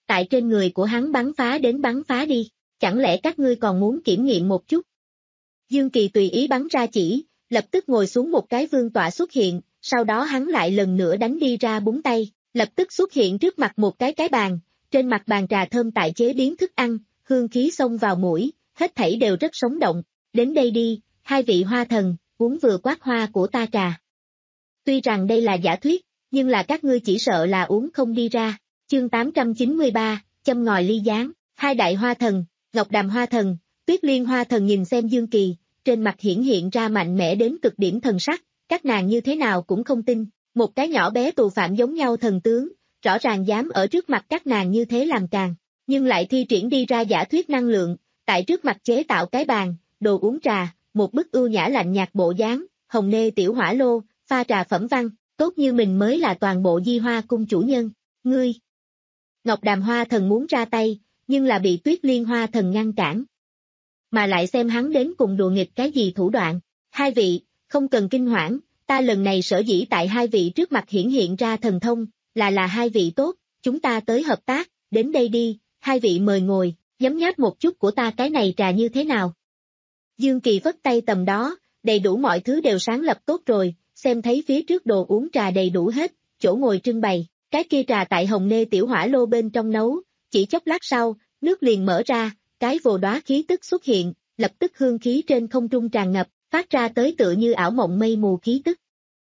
Speaker 2: tại trên người của hắn bắn phá đến bắn phá đi, chẳng lẽ các ngươi còn muốn kiểm nghiệm một chút? Dương Kỳ tùy ý bắn ra chỉ, lập tức ngồi xuống một cái vương tọa xuất hiện, sau đó hắn lại lần nữa đánh đi ra búng tay, lập tức xuất hiện trước mặt một cái cái bàn, trên mặt bàn trà thơm tại chế biến thức ăn, hương khí xông vào mũi, hết thảy đều rất sống động, đến đây đi, hai vị hoa thần, uống vừa quát hoa của ta trà. Tuy rằng đây là giả thuyết, nhưng là các ngươi chỉ sợ là uống không đi ra, chương tám trăm chín mươi ba, châm ngòi ly gián, hai đại hoa thần, Ngọc Đàm hoa thần, Tuyết Liên hoa thần nhìn xem Dương Kỳ, trên mặt hiển hiện ra mạnh mẽ đến cực điểm thần sắc, các nàng như thế nào cũng không tin, một cái nhỏ bé tù phạm giống nhau thần tướng, rõ ràng dám ở trước mặt các nàng như thế làm càn, nhưng lại thi triển đi ra giả thuyết năng lượng, tại trước mặt chế tạo cái bàn, đồ uống trà, một bức ưu nhã lạnh nhạt bộ dáng, hồng nê tiểu hỏa lô, pha trà phẩm văn, tốt như mình mới là toàn bộ Di Hoa cung chủ nhân, ngươi. Ngọc Đàm hoa thần muốn ra tay, nhưng là bị Tuyết Liên hoa thần ngăn cản. Mà lại xem hắn đến cùng đùa nghịch cái gì thủ đoạn, hai vị, không cần kinh hoảng, ta lần này sở dĩ tại hai vị trước mặt hiển hiện ra thần thông, là là hai vị tốt, chúng ta tới hợp tác, đến đây đi, hai vị mời ngồi, nhấm nháp một chút của ta cái này trà như thế nào. Dương Kỳ vất tay tầm đó, đầy đủ mọi thứ đều sáng lập tốt rồi, xem thấy phía trước đồ uống trà đầy đủ hết, chỗ ngồi trưng bày, cái kia trà tại hồng nê tiểu hỏa lô bên trong nấu, chỉ chốc lát sau, nước liền mở ra, cái vồ đóa khí tức xuất hiện, lập tức hương khí trên không trung tràn ngập, phát ra tới tựa như ảo mộng mây mù khí tức.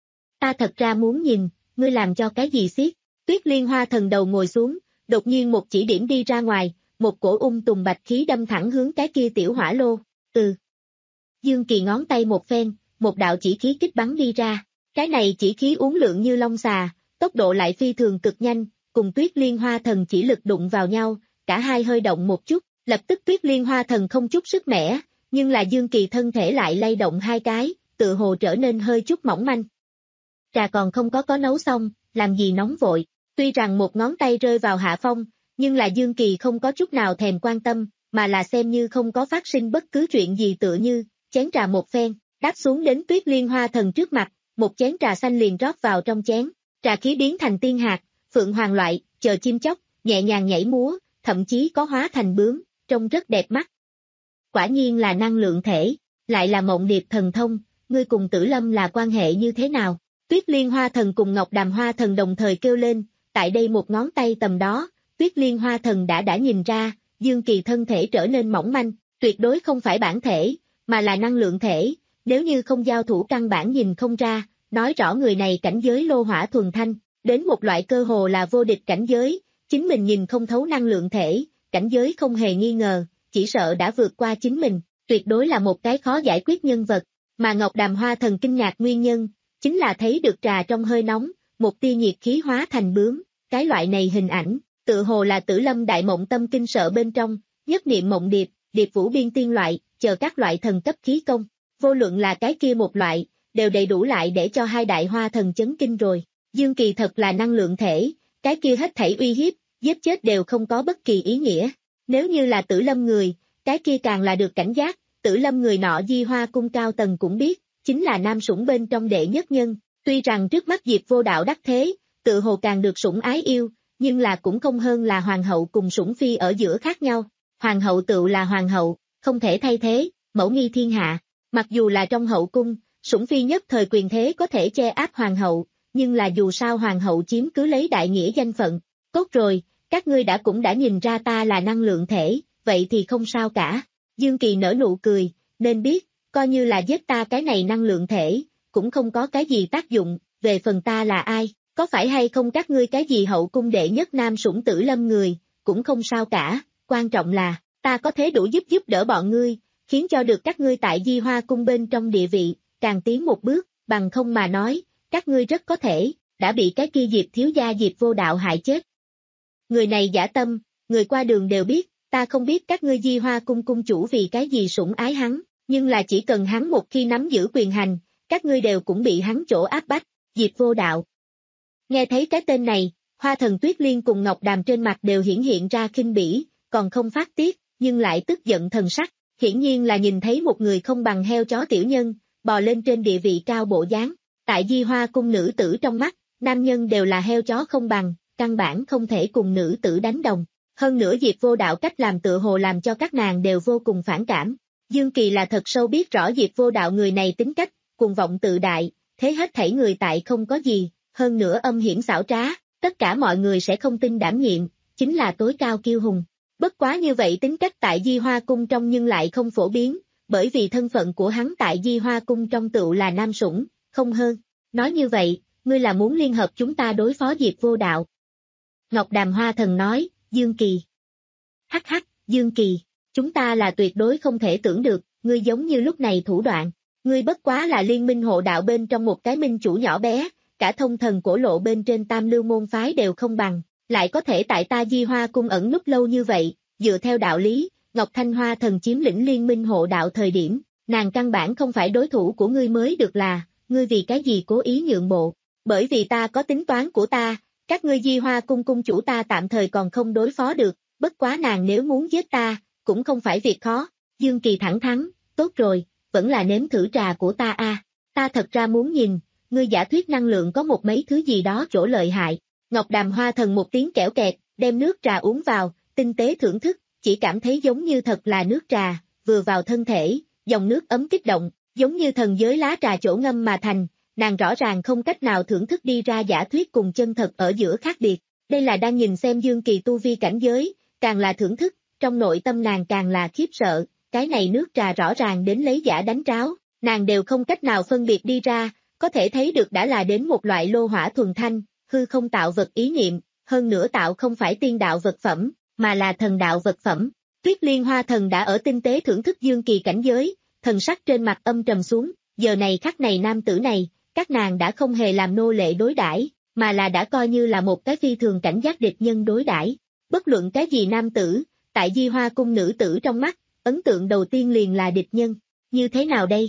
Speaker 2: Ta thật ra muốn nhìn, ngươi làm cho cái gì xiết, Tuyết Liên hoa thần đầu ngồi xuống, đột nhiên một chỉ điểm đi ra ngoài, một cổ ung tùng bạch khí đâm thẳng hướng cái kia tiểu hỏa lô, từ. Dương Kỳ ngón tay một phen, một đạo chỉ khí kích bắn đi ra, cái này chỉ khí uốn lượn như long xà, tốc độ lại phi thường cực nhanh, cùng Tuyết Liên hoa thần chỉ lực đụng vào nhau, cả hai hơi động một chút, lập tức Tuyết Liên hoa thần không chút sức mẻ, nhưng là Dương Kỳ thân thể lại lay động hai cái, tự hồ trở nên hơi chút mỏng manh. Trà còn không có có nấu xong, làm gì nóng vội, tuy rằng một ngón tay rơi vào hạ phong, nhưng là Dương Kỳ không có chút nào thèm quan tâm, mà là xem như không có phát sinh bất cứ chuyện gì tựa như, chén trà một phen, đáp xuống đến Tuyết Liên hoa thần trước mặt, một chén trà xanh liền rót vào trong chén, trà khí biến thành tiên hạt, phượng hoàng loại, chờ chim chóc, nhẹ nhàng nhảy múa, thậm chí có hóa thành bướm, trông rất đẹp mắt. Quả nhiên là năng lượng thể, lại là mộng điệp thần thông, ngươi cùng Tử Lâm là quan hệ như thế nào? Tuyết Liên hoa thần cùng Ngọc Đàm hoa thần đồng thời kêu lên, tại đây một ngón tay tầm đó, Tuyết Liên hoa thần đã đã nhìn ra, Dương Kỳ thân thể trở nên mỏng manh, tuyệt đối không phải bản thể, mà là năng lượng thể, nếu như không giao thủ căn bản nhìn không ra, nói rõ người này cảnh giới lô hỏa thuần thanh, đến một loại cơ hồ là vô địch cảnh giới, chính mình nhìn không thấu năng lượng thể, cảnh giới không hề nghi ngờ, chỉ sợ đã vượt qua chính mình, tuyệt đối là một cái khó giải quyết nhân vật, mà Ngọc Đàm hoa thần kinh ngạc nguyên nhân, chính là thấy được trà trong hơi nóng, một tia nhiệt khí hóa thành bướm, cái loại này hình ảnh, tự hồ là Tử Lâm đại mộng tâm kinh sợ bên trong, nhất niệm mộng điệp, điệp vũ biên tiên loại, chờ các loại thần cấp khí công, vô luận là cái kia một loại, đều đầy đủ lại để cho hai đại hoa thần chấn kinh rồi, Dương Kỳ thật là năng lượng thể, cái kia hết thảy uy hiếp, giết chết đều không có bất kỳ ý nghĩa, nếu như là Tử Lâm người, cái kia càng là được cảnh giác, Tử Lâm người nọ Di Hoa cung cao tầng cũng biết, chính là nam sủng bên trong đệ nhất nhân, tuy rằng trước mắt Diệp Vô Đạo đắc thế, tự hồ càng được sủng ái yêu, nhưng là cũng không hơn là hoàng hậu cùng sủng phi ở giữa khác nhau, hoàng hậu tự là hoàng hậu, không thể thay thế, mẫu nghi thiên hạ, mặc dù là trong hậu cung, sủng phi nhất thời quyền thế có thể che áp hoàng hậu, nhưng là dù sao hoàng hậu chiếm cứ lấy đại nghĩa danh phận, tốt rồi, các ngươi đã cũng đã nhìn ra ta là năng lượng thể, vậy thì không sao cả, Dương Kỳ nở nụ cười, nên biết, coi như là giết ta cái này năng lượng thể, cũng không có cái gì tác dụng, về phần ta là ai, có phải hay không các ngươi cái gì hậu cung đệ nhất nam sủng Tử Lâm người, cũng không sao cả, quan trọng là, ta có thế đủ giúp giúp đỡ bọn ngươi, khiến cho được các ngươi tại Di Hoa cung bên trong địa vị, càng tiến một bước, bằng không mà nói, các ngươi rất có thể, đã bị cái kia Diệp thiếu gia Diệp Vô Đạo hại chết. Người này giả tâm, người qua đường đều biết, ta không biết các ngươi Di Hoa cung cung chủ vì cái gì sủng ái hắn, nhưng là chỉ cần hắn một khi nắm giữ quyền hành, các ngươi đều cũng bị hắn chỗ áp bách, Diệp Vô Đạo. Nghe thấy cái tên này, Hoa thần Tuyết Liên cùng Ngọc Đàm trên mặt đều hiển hiện ra khinh bỉ, còn không phát tiết, nhưng lại tức giận thần sắc, hiển nhiên là nhìn thấy một người không bằng heo chó tiểu nhân, bò lên trên địa vị cao bộ dáng, tại Di Hoa cung nữ tử trong mắt, nam nhân đều là heo chó không bằng, căn bản không thể cùng nữ tử đánh đồng, Hơn nữa Diệp Vô Đạo cách làm tựa hồ làm cho các nàng đều vô cùng phản cảm. Dương Kỳ là thật sâu biết rõ Diệp Vô Đạo người này tính cách, cuồng vọng tự đại, thế hết thảy người tại không có gì, hơn nữa âm hiểm xảo trá, tất cả mọi người sẽ không tin đảm nhiệm, chính là tối cao kiêu hùng. Bất quá như vậy tính cách tại Di Hoa Cung trong nhưng lại không phổ biến, bởi vì thân phận của hắn tại Di Hoa Cung trong tựu là nam sủng, không hơn. Nói như vậy, ngươi là muốn liên hợp chúng ta đối phó Diệp Vô Đạo. Ngọc Đàm Hoa Thần nói, Dương Kỳ. Hắc hắc, Dương Kỳ, chúng ta là tuyệt đối không thể tưởng được, ngươi giống như lúc này thủ đoạn. Ngươi bất quá là liên minh hộ đạo bên trong một cái minh chủ nhỏ bé, cả thông thần cổ lộ bên trên tam lưu môn phái đều không bằng, lại có thể tại ta Di Hoa Cung ẩn núp lâu như vậy, dựa theo đạo lý, Ngọc Thanh Hoa Thần chiếm lĩnh liên minh hộ đạo thời điểm, nàng căn bản không phải đối thủ của ngươi mới được là, ngươi vì cái gì cố ý nhượng bộ, bởi vì ta có tính toán của ta, các ngươi Di Hoa Cung cung chủ ta tạm thời còn không đối phó được, bất quá nàng nếu muốn giết ta, cũng không phải việc khó. Dương Kỳ thẳng thắn, tốt rồi, vẫn là nếm thử trà của ta a. À. Ta thật ra muốn nhìn, ngươi giả thuyết năng lượng có một mấy thứ gì đó chỗ lợi hại. Ngọc Đàm Hoa Thần một tiếng kẽo kẹt, đem nước trà uống vào, tinh tế thưởng thức, chỉ cảm thấy giống như thật là nước trà, vừa vào thân thể, dòng nước ấm kích động, giống như thần giới lá trà chỗ ngâm mà thành, nàng rõ ràng không cách nào thưởng thức đi ra giả thuyết cùng chân thật ở giữa khác biệt. Đây là đang nhìn xem Dương Kỳ tu vi cảnh giới, càng là thưởng thức, trong nội tâm nàng càng là khiếp sợ, cái này nước trà rõ ràng đến lấy giả đánh tráo, nàng đều không cách nào phân biệt đi ra, có thể thấy được đã là đến một loại lô hỏa thuần thanh, hư không tạo vật ý niệm, hơn nữa tạo không phải tiên đạo vật phẩm, mà là thần đạo vật phẩm. Tuyết Liên Hoa Thần đã ở tinh tế thưởng thức Dương Kỳ cảnh giới, thần sắc trên mặt âm trầm xuống, giờ này khắc này nam tử này, các nàng đã không hề làm nô lệ đối đãi, mà là đã coi như là một cái phi thường cảnh giác địch nhân đối đãi. Bất luận cái gì nam tử, tại Di Hoa Cung nữ tử trong mắt, ấn tượng đầu tiên liền là địch nhân, như thế nào đây?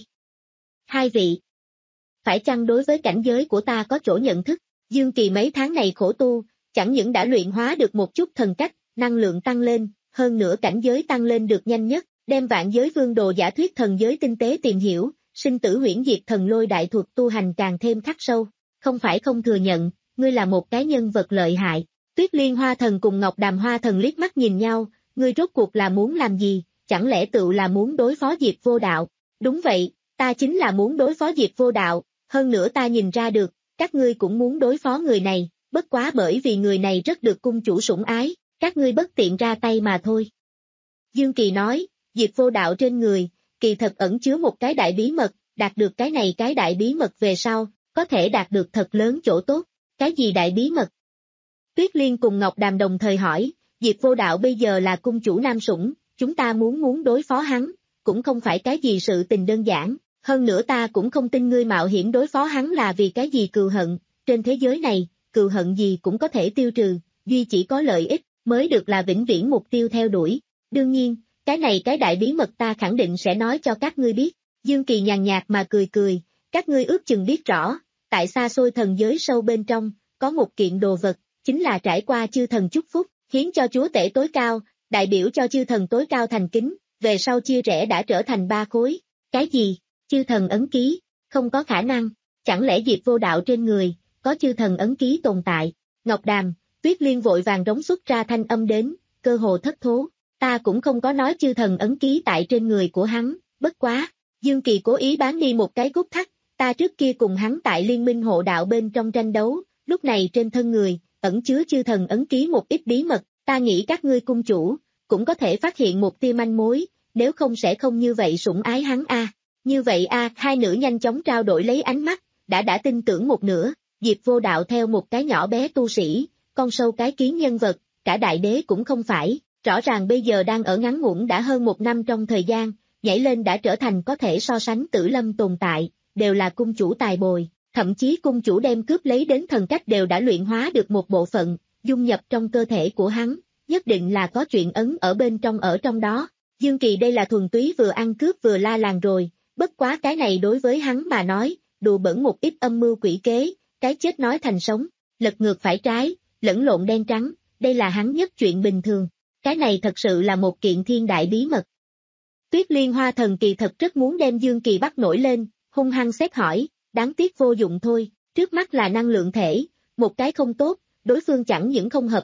Speaker 2: Hai vị, phải chăng đối với cảnh giới của ta có chỗ nhận thức? Dương Kỳ mấy tháng này khổ tu, chẳng những đã luyện hóa được một chút thần cách, năng lượng tăng lên, hơn nữa cảnh giới tăng lên được nhanh nhất, đem vạn giới vương đồ giả thuyết thần giới tinh tế tìm hiểu, sinh tử huyễn diệt thần lôi đại thuật tu hành càng thêm khắc sâu, không phải không thừa nhận, ngươi là một cái nhân vật lợi hại. Tuyết Liên Hoa Thần cùng Ngọc Đàm Hoa Thần liếc mắt nhìn nhau, ngươi rốt cuộc là muốn làm gì, chẳng lẽ tự là muốn đối phó Diệp Vô Đạo? Đúng vậy, ta chính là muốn đối phó Diệp Vô Đạo, hơn nữa ta nhìn ra được, các ngươi cũng muốn đối phó người này, bất quá bởi vì người này rất được cung chủ sủng ái, các ngươi bất tiện ra tay mà thôi. Dương Kỳ nói, Diệp Vô Đạo trên người, kỳ thật ẩn chứa một cái đại bí mật, đạt được cái này cái đại bí mật về sau, có thể đạt được thật lớn chỗ tốt. Cái gì đại bí mật? Tuyết Liên cùng Ngọc Đàm đồng thời hỏi, Diệp Vô Đạo bây giờ là cung chủ nam sủng, chúng ta muốn muốn đối phó hắn, cũng không phải cái gì sự tình đơn giản, hơn nữa ta cũng không tin ngươi mạo hiểm đối phó hắn là vì cái gì cừu hận, trên thế giới này, cừu hận gì cũng có thể tiêu trừ, duy chỉ có lợi ích, mới được là vĩnh viễn mục tiêu theo đuổi. Đương nhiên, cái này cái đại bí mật ta khẳng định sẽ nói cho các ngươi biết. Dương Kỳ nhàn nhạt mà cười cười, các ngươi ước chừng biết rõ, tại xa xôi thần giới sâu bên trong, có một kiện đồ vật, chính là trải qua chư thần chúc phúc, khiến cho chúa tể tối cao, đại biểu cho chư thần tối cao thành kính, về sau chia rẽ đã trở thành ba khối. Cái gì? Chư thần ấn ký? Không có khả năng, chẳng lẽ Diệp Vô Đạo trên người, có chư thần ấn ký tồn tại? Ngọc Đàm, Tuyết Liên vội vàng rống xuất ra thanh âm đến, cơ hồ thất thố, ta cũng không có nói chư thần ấn ký tại trên người của hắn, bất quá, Dương Kỳ cố ý bán đi một cái cút thắt, ta trước kia cùng hắn tại liên minh hộ đạo bên trong tranh đấu, lúc này trên thân người, ẩn chứa chư thần ấn ký một ít bí mật, ta nghĩ các ngươi cung chủ, cũng có thể phát hiện một tia manh mối, nếu không sẽ không như vậy sủng ái hắn a. À. Như vậy a, à, hai nữ nhanh chóng trao đổi lấy ánh mắt, đã đã tin tưởng một nửa, Diệp Vô Đạo theo một cái nhỏ bé tu sĩ, con sâu cái kiến nhân vật, cả đại đế cũng không phải, rõ ràng bây giờ đang ở ngắn ngủn đã hơn một năm trong thời gian, nhảy lên đã trở thành có thể so sánh Tử Lâm tồn tại, đều là cung chủ tài bồi, thậm chí cung chủ đem cướp lấy đến thần cách đều đã luyện hóa được một bộ phận, dung nhập trong cơ thể của hắn, nhất định là có chuyện ấn ở bên trong ở trong đó. Dương Kỳ đây là thuần túy vừa ăn cướp vừa la làng rồi, bất quá cái này đối với hắn mà nói, đùa bẩn một ít âm mưu quỷ kế, cái chết nói thành sống, lật ngược phải trái, lẫn lộn đen trắng, đây là hắn nhất chuyện bình thường, cái này thật sự là một kiện thiên đại bí mật. Tuyết Liên Hoa Thần kỳ thật rất muốn đem Dương Kỳ bắt nổi lên, hung hăng xét hỏi, đáng tiếc vô dụng thôi, trước mắt là năng lượng thể, một cái không tốt, đối phương chẳng những không hợp tác,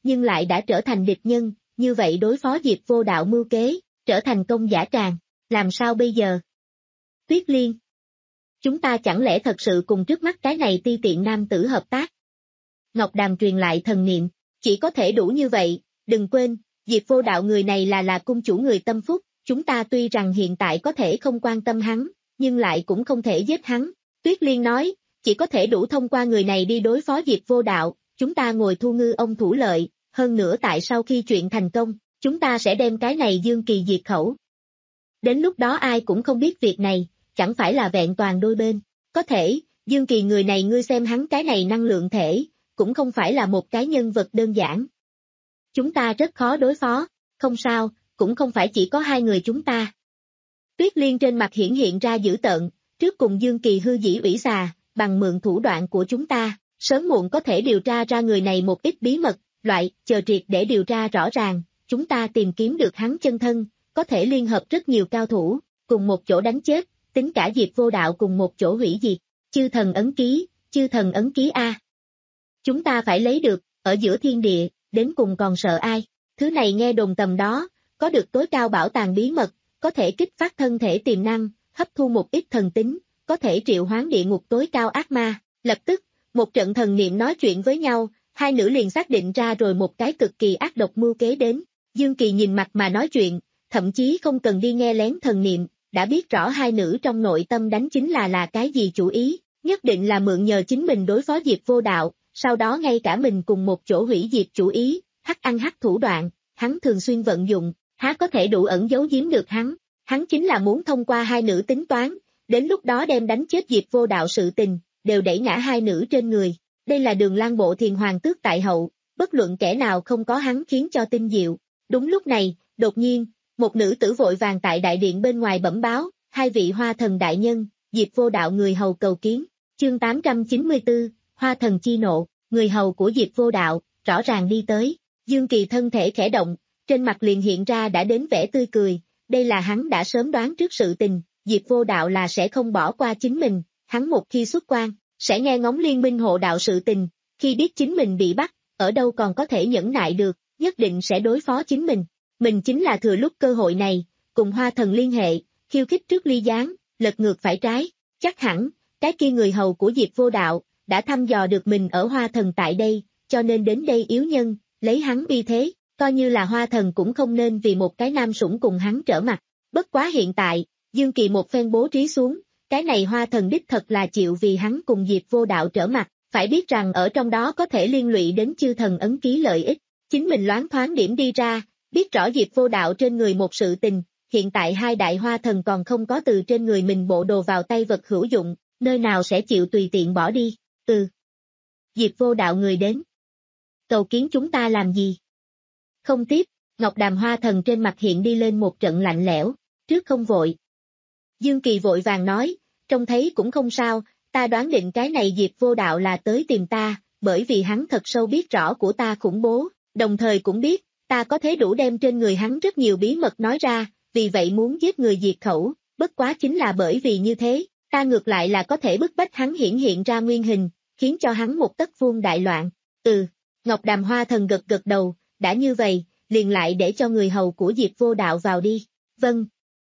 Speaker 2: nhưng lại đã trở thành địch nhân, như vậy đối phó Diệp Vô Đạo mưu kế, trở thành công giả tràng, làm sao bây giờ? Tuyết Liên, chúng ta chẳng lẽ thật sự cùng trước mắt cái này ti tiện nam tử hợp tác? Ngọc Đàm truyền lại thần niệm, chỉ có thể đủ như vậy, đừng quên, Diệp Vô Đạo người này là là cung chủ người tâm phúc, chúng ta tuy rằng hiện tại có thể không quan tâm hắn, nhưng lại cũng không thể giết hắn. Tuyết Liên nói, chỉ có thể đủ thông qua người này đi đối phó Diệp Vô Đạo, chúng ta ngồi thu ngư ông thủ lợi, hơn nữa tại sau khi chuyện thành công, chúng ta sẽ đem cái này Dương Kỳ diệt khẩu. Đến lúc đó ai cũng không biết việc này, chẳng phải là vẹn toàn đôi bên. Có thể, Dương Kỳ người này ngươi xem hắn cái này năng lượng thể, cũng không phải là một cái nhân vật đơn giản. Chúng ta rất khó đối phó, không sao, cũng không phải chỉ có hai người chúng ta. Tuyết Liên trên mặt hiển hiện ra dữ tợn, trước cùng Dương Kỳ hư dĩ ủy xà, bằng mượn thủ đoạn của chúng ta, sớm muộn có thể điều tra ra người này một ít bí mật, loại, chờ triệt để điều tra rõ ràng, chúng ta tìm kiếm được hắn chân thân, có thể liên hợp rất nhiều cao thủ, cùng một chỗ đánh chết, tính cả Diệp Vô Đạo cùng một chỗ hủy diệt. Chư thần ấn ký, chư thần ấn ký A. Chúng ta phải lấy được, ở giữa thiên địa, đến cùng còn sợ ai, thứ này nghe đồn tầm đó, có được tối cao bảo tàng bí mật, có thể kích phát thân thể tiềm năng, hấp thu một ít thần tính, có thể triệu hoán địa ngục tối cao ác ma. Lập tức, một trận thần niệm nói chuyện với nhau, hai nữ liền xác định ra rồi một cái cực kỳ ác độc mưu kế đến. Dương Kỳ nhìn mặt mà nói chuyện, thậm chí không cần đi nghe lén thần niệm, đã biết rõ hai nữ trong nội tâm đánh chính là là cái gì chủ ý, nhất định là mượn nhờ chính mình đối phó Diệp Vô Đạo, sau đó ngay cả mình cùng một chỗ hủy diệt chủ ý, hắc ăn hắc thủ đoạn, hắn thường xuyên vận dụng, há có thể đủ ẩn giấu giếm được hắn, hắn chính là muốn thông qua hai nữ tính toán, đến lúc đó đem đánh chết Diệp Vô Đạo sự tình, đều đẩy ngã hai nữ trên người. Đây là Đường Lang bộ thiền hoàng tước tại hậu, bất luận kẻ nào không có hắn khiến cho tinh diệu. Đúng lúc này, đột nhiên, một nữ tử vội vàng tại đại điện bên ngoài bẩm báo, hai vị Hoa Thần đại nhân, Diệp Vô Đạo người hầu cầu kiến. Chương tám trăm chín mươi tư, Hoa Thần chi nộ, người hầu của Diệp Vô Đạo, rõ ràng đi tới. Dương Kỳ thân thể khẽ động, trên mặt liền hiện ra đã đến vẻ tươi cười, đây là hắn đã sớm đoán trước sự tình, Diệp Vô Đạo là sẽ không bỏ qua chính mình, hắn một khi xuất quan, sẽ nghe ngóng liên minh hộ đạo sự tình, khi biết chính mình bị bắt, ở đâu còn có thể nhẫn nại được, nhất định sẽ đối phó chính mình. Mình chính là thừa lúc cơ hội này, cùng Hoa Thần liên hệ, khiêu khích trước ly gián, lật ngược phải trái, chắc hẳn, cái kia người hầu của Diệp Vô Đạo, đã thăm dò được mình ở Hoa Thần tại đây, cho nên đến đây yếu nhân, lấy hắn uy thế, coi như là Hoa Thần cũng không nên vì một cái nam sủng cùng hắn trở mặt. Bất quá hiện tại, Dương Kỳ một phen bố trí xuống, cái này Hoa Thần đích thật là chịu vì hắn cùng Diệp Vô Đạo trở mặt, phải biết rằng ở trong đó có thể liên lụy đến chư thần ấn ký lợi ích, chính mình loáng thoáng điểm đi ra, biết rõ Diệp Vô Đạo trên người một sự tình, hiện tại hai đại Hoa Thần còn không có từ trên người mình bộ đồ vào tay vật hữu dụng, nơi nào sẽ chịu tùy tiện bỏ đi. Ừ. Diệp Vô Đạo người đến. Cầu kiến chúng ta làm gì? Không tiếp, Ngọc Đàm Hoa Thần trên mặt hiện đi lên một trận lạnh lẽo, trước không vội. Dương Kỳ vội vàng nói, trông thấy cũng không sao, ta đoán định cái này Diệp Vô Đạo là tới tìm ta, bởi vì hắn thật sâu biết rõ của ta khủng bố, đồng thời cũng biết, ta có thể đủ đem trên người hắn rất nhiều bí mật nói ra, vì vậy muốn giết người diệt khẩu, bất quá chính là bởi vì như thế, ta ngược lại là có thể bức bách hắn hiển hiện ra nguyên hình, khiến cho hắn một tấc vuông đại loạn. Ừ, Ngọc Đàm Hoa Thần gật gật đầu, đã như vậy, liền lại để cho người hầu của Diệp Vô Đạo vào đi. Vâng.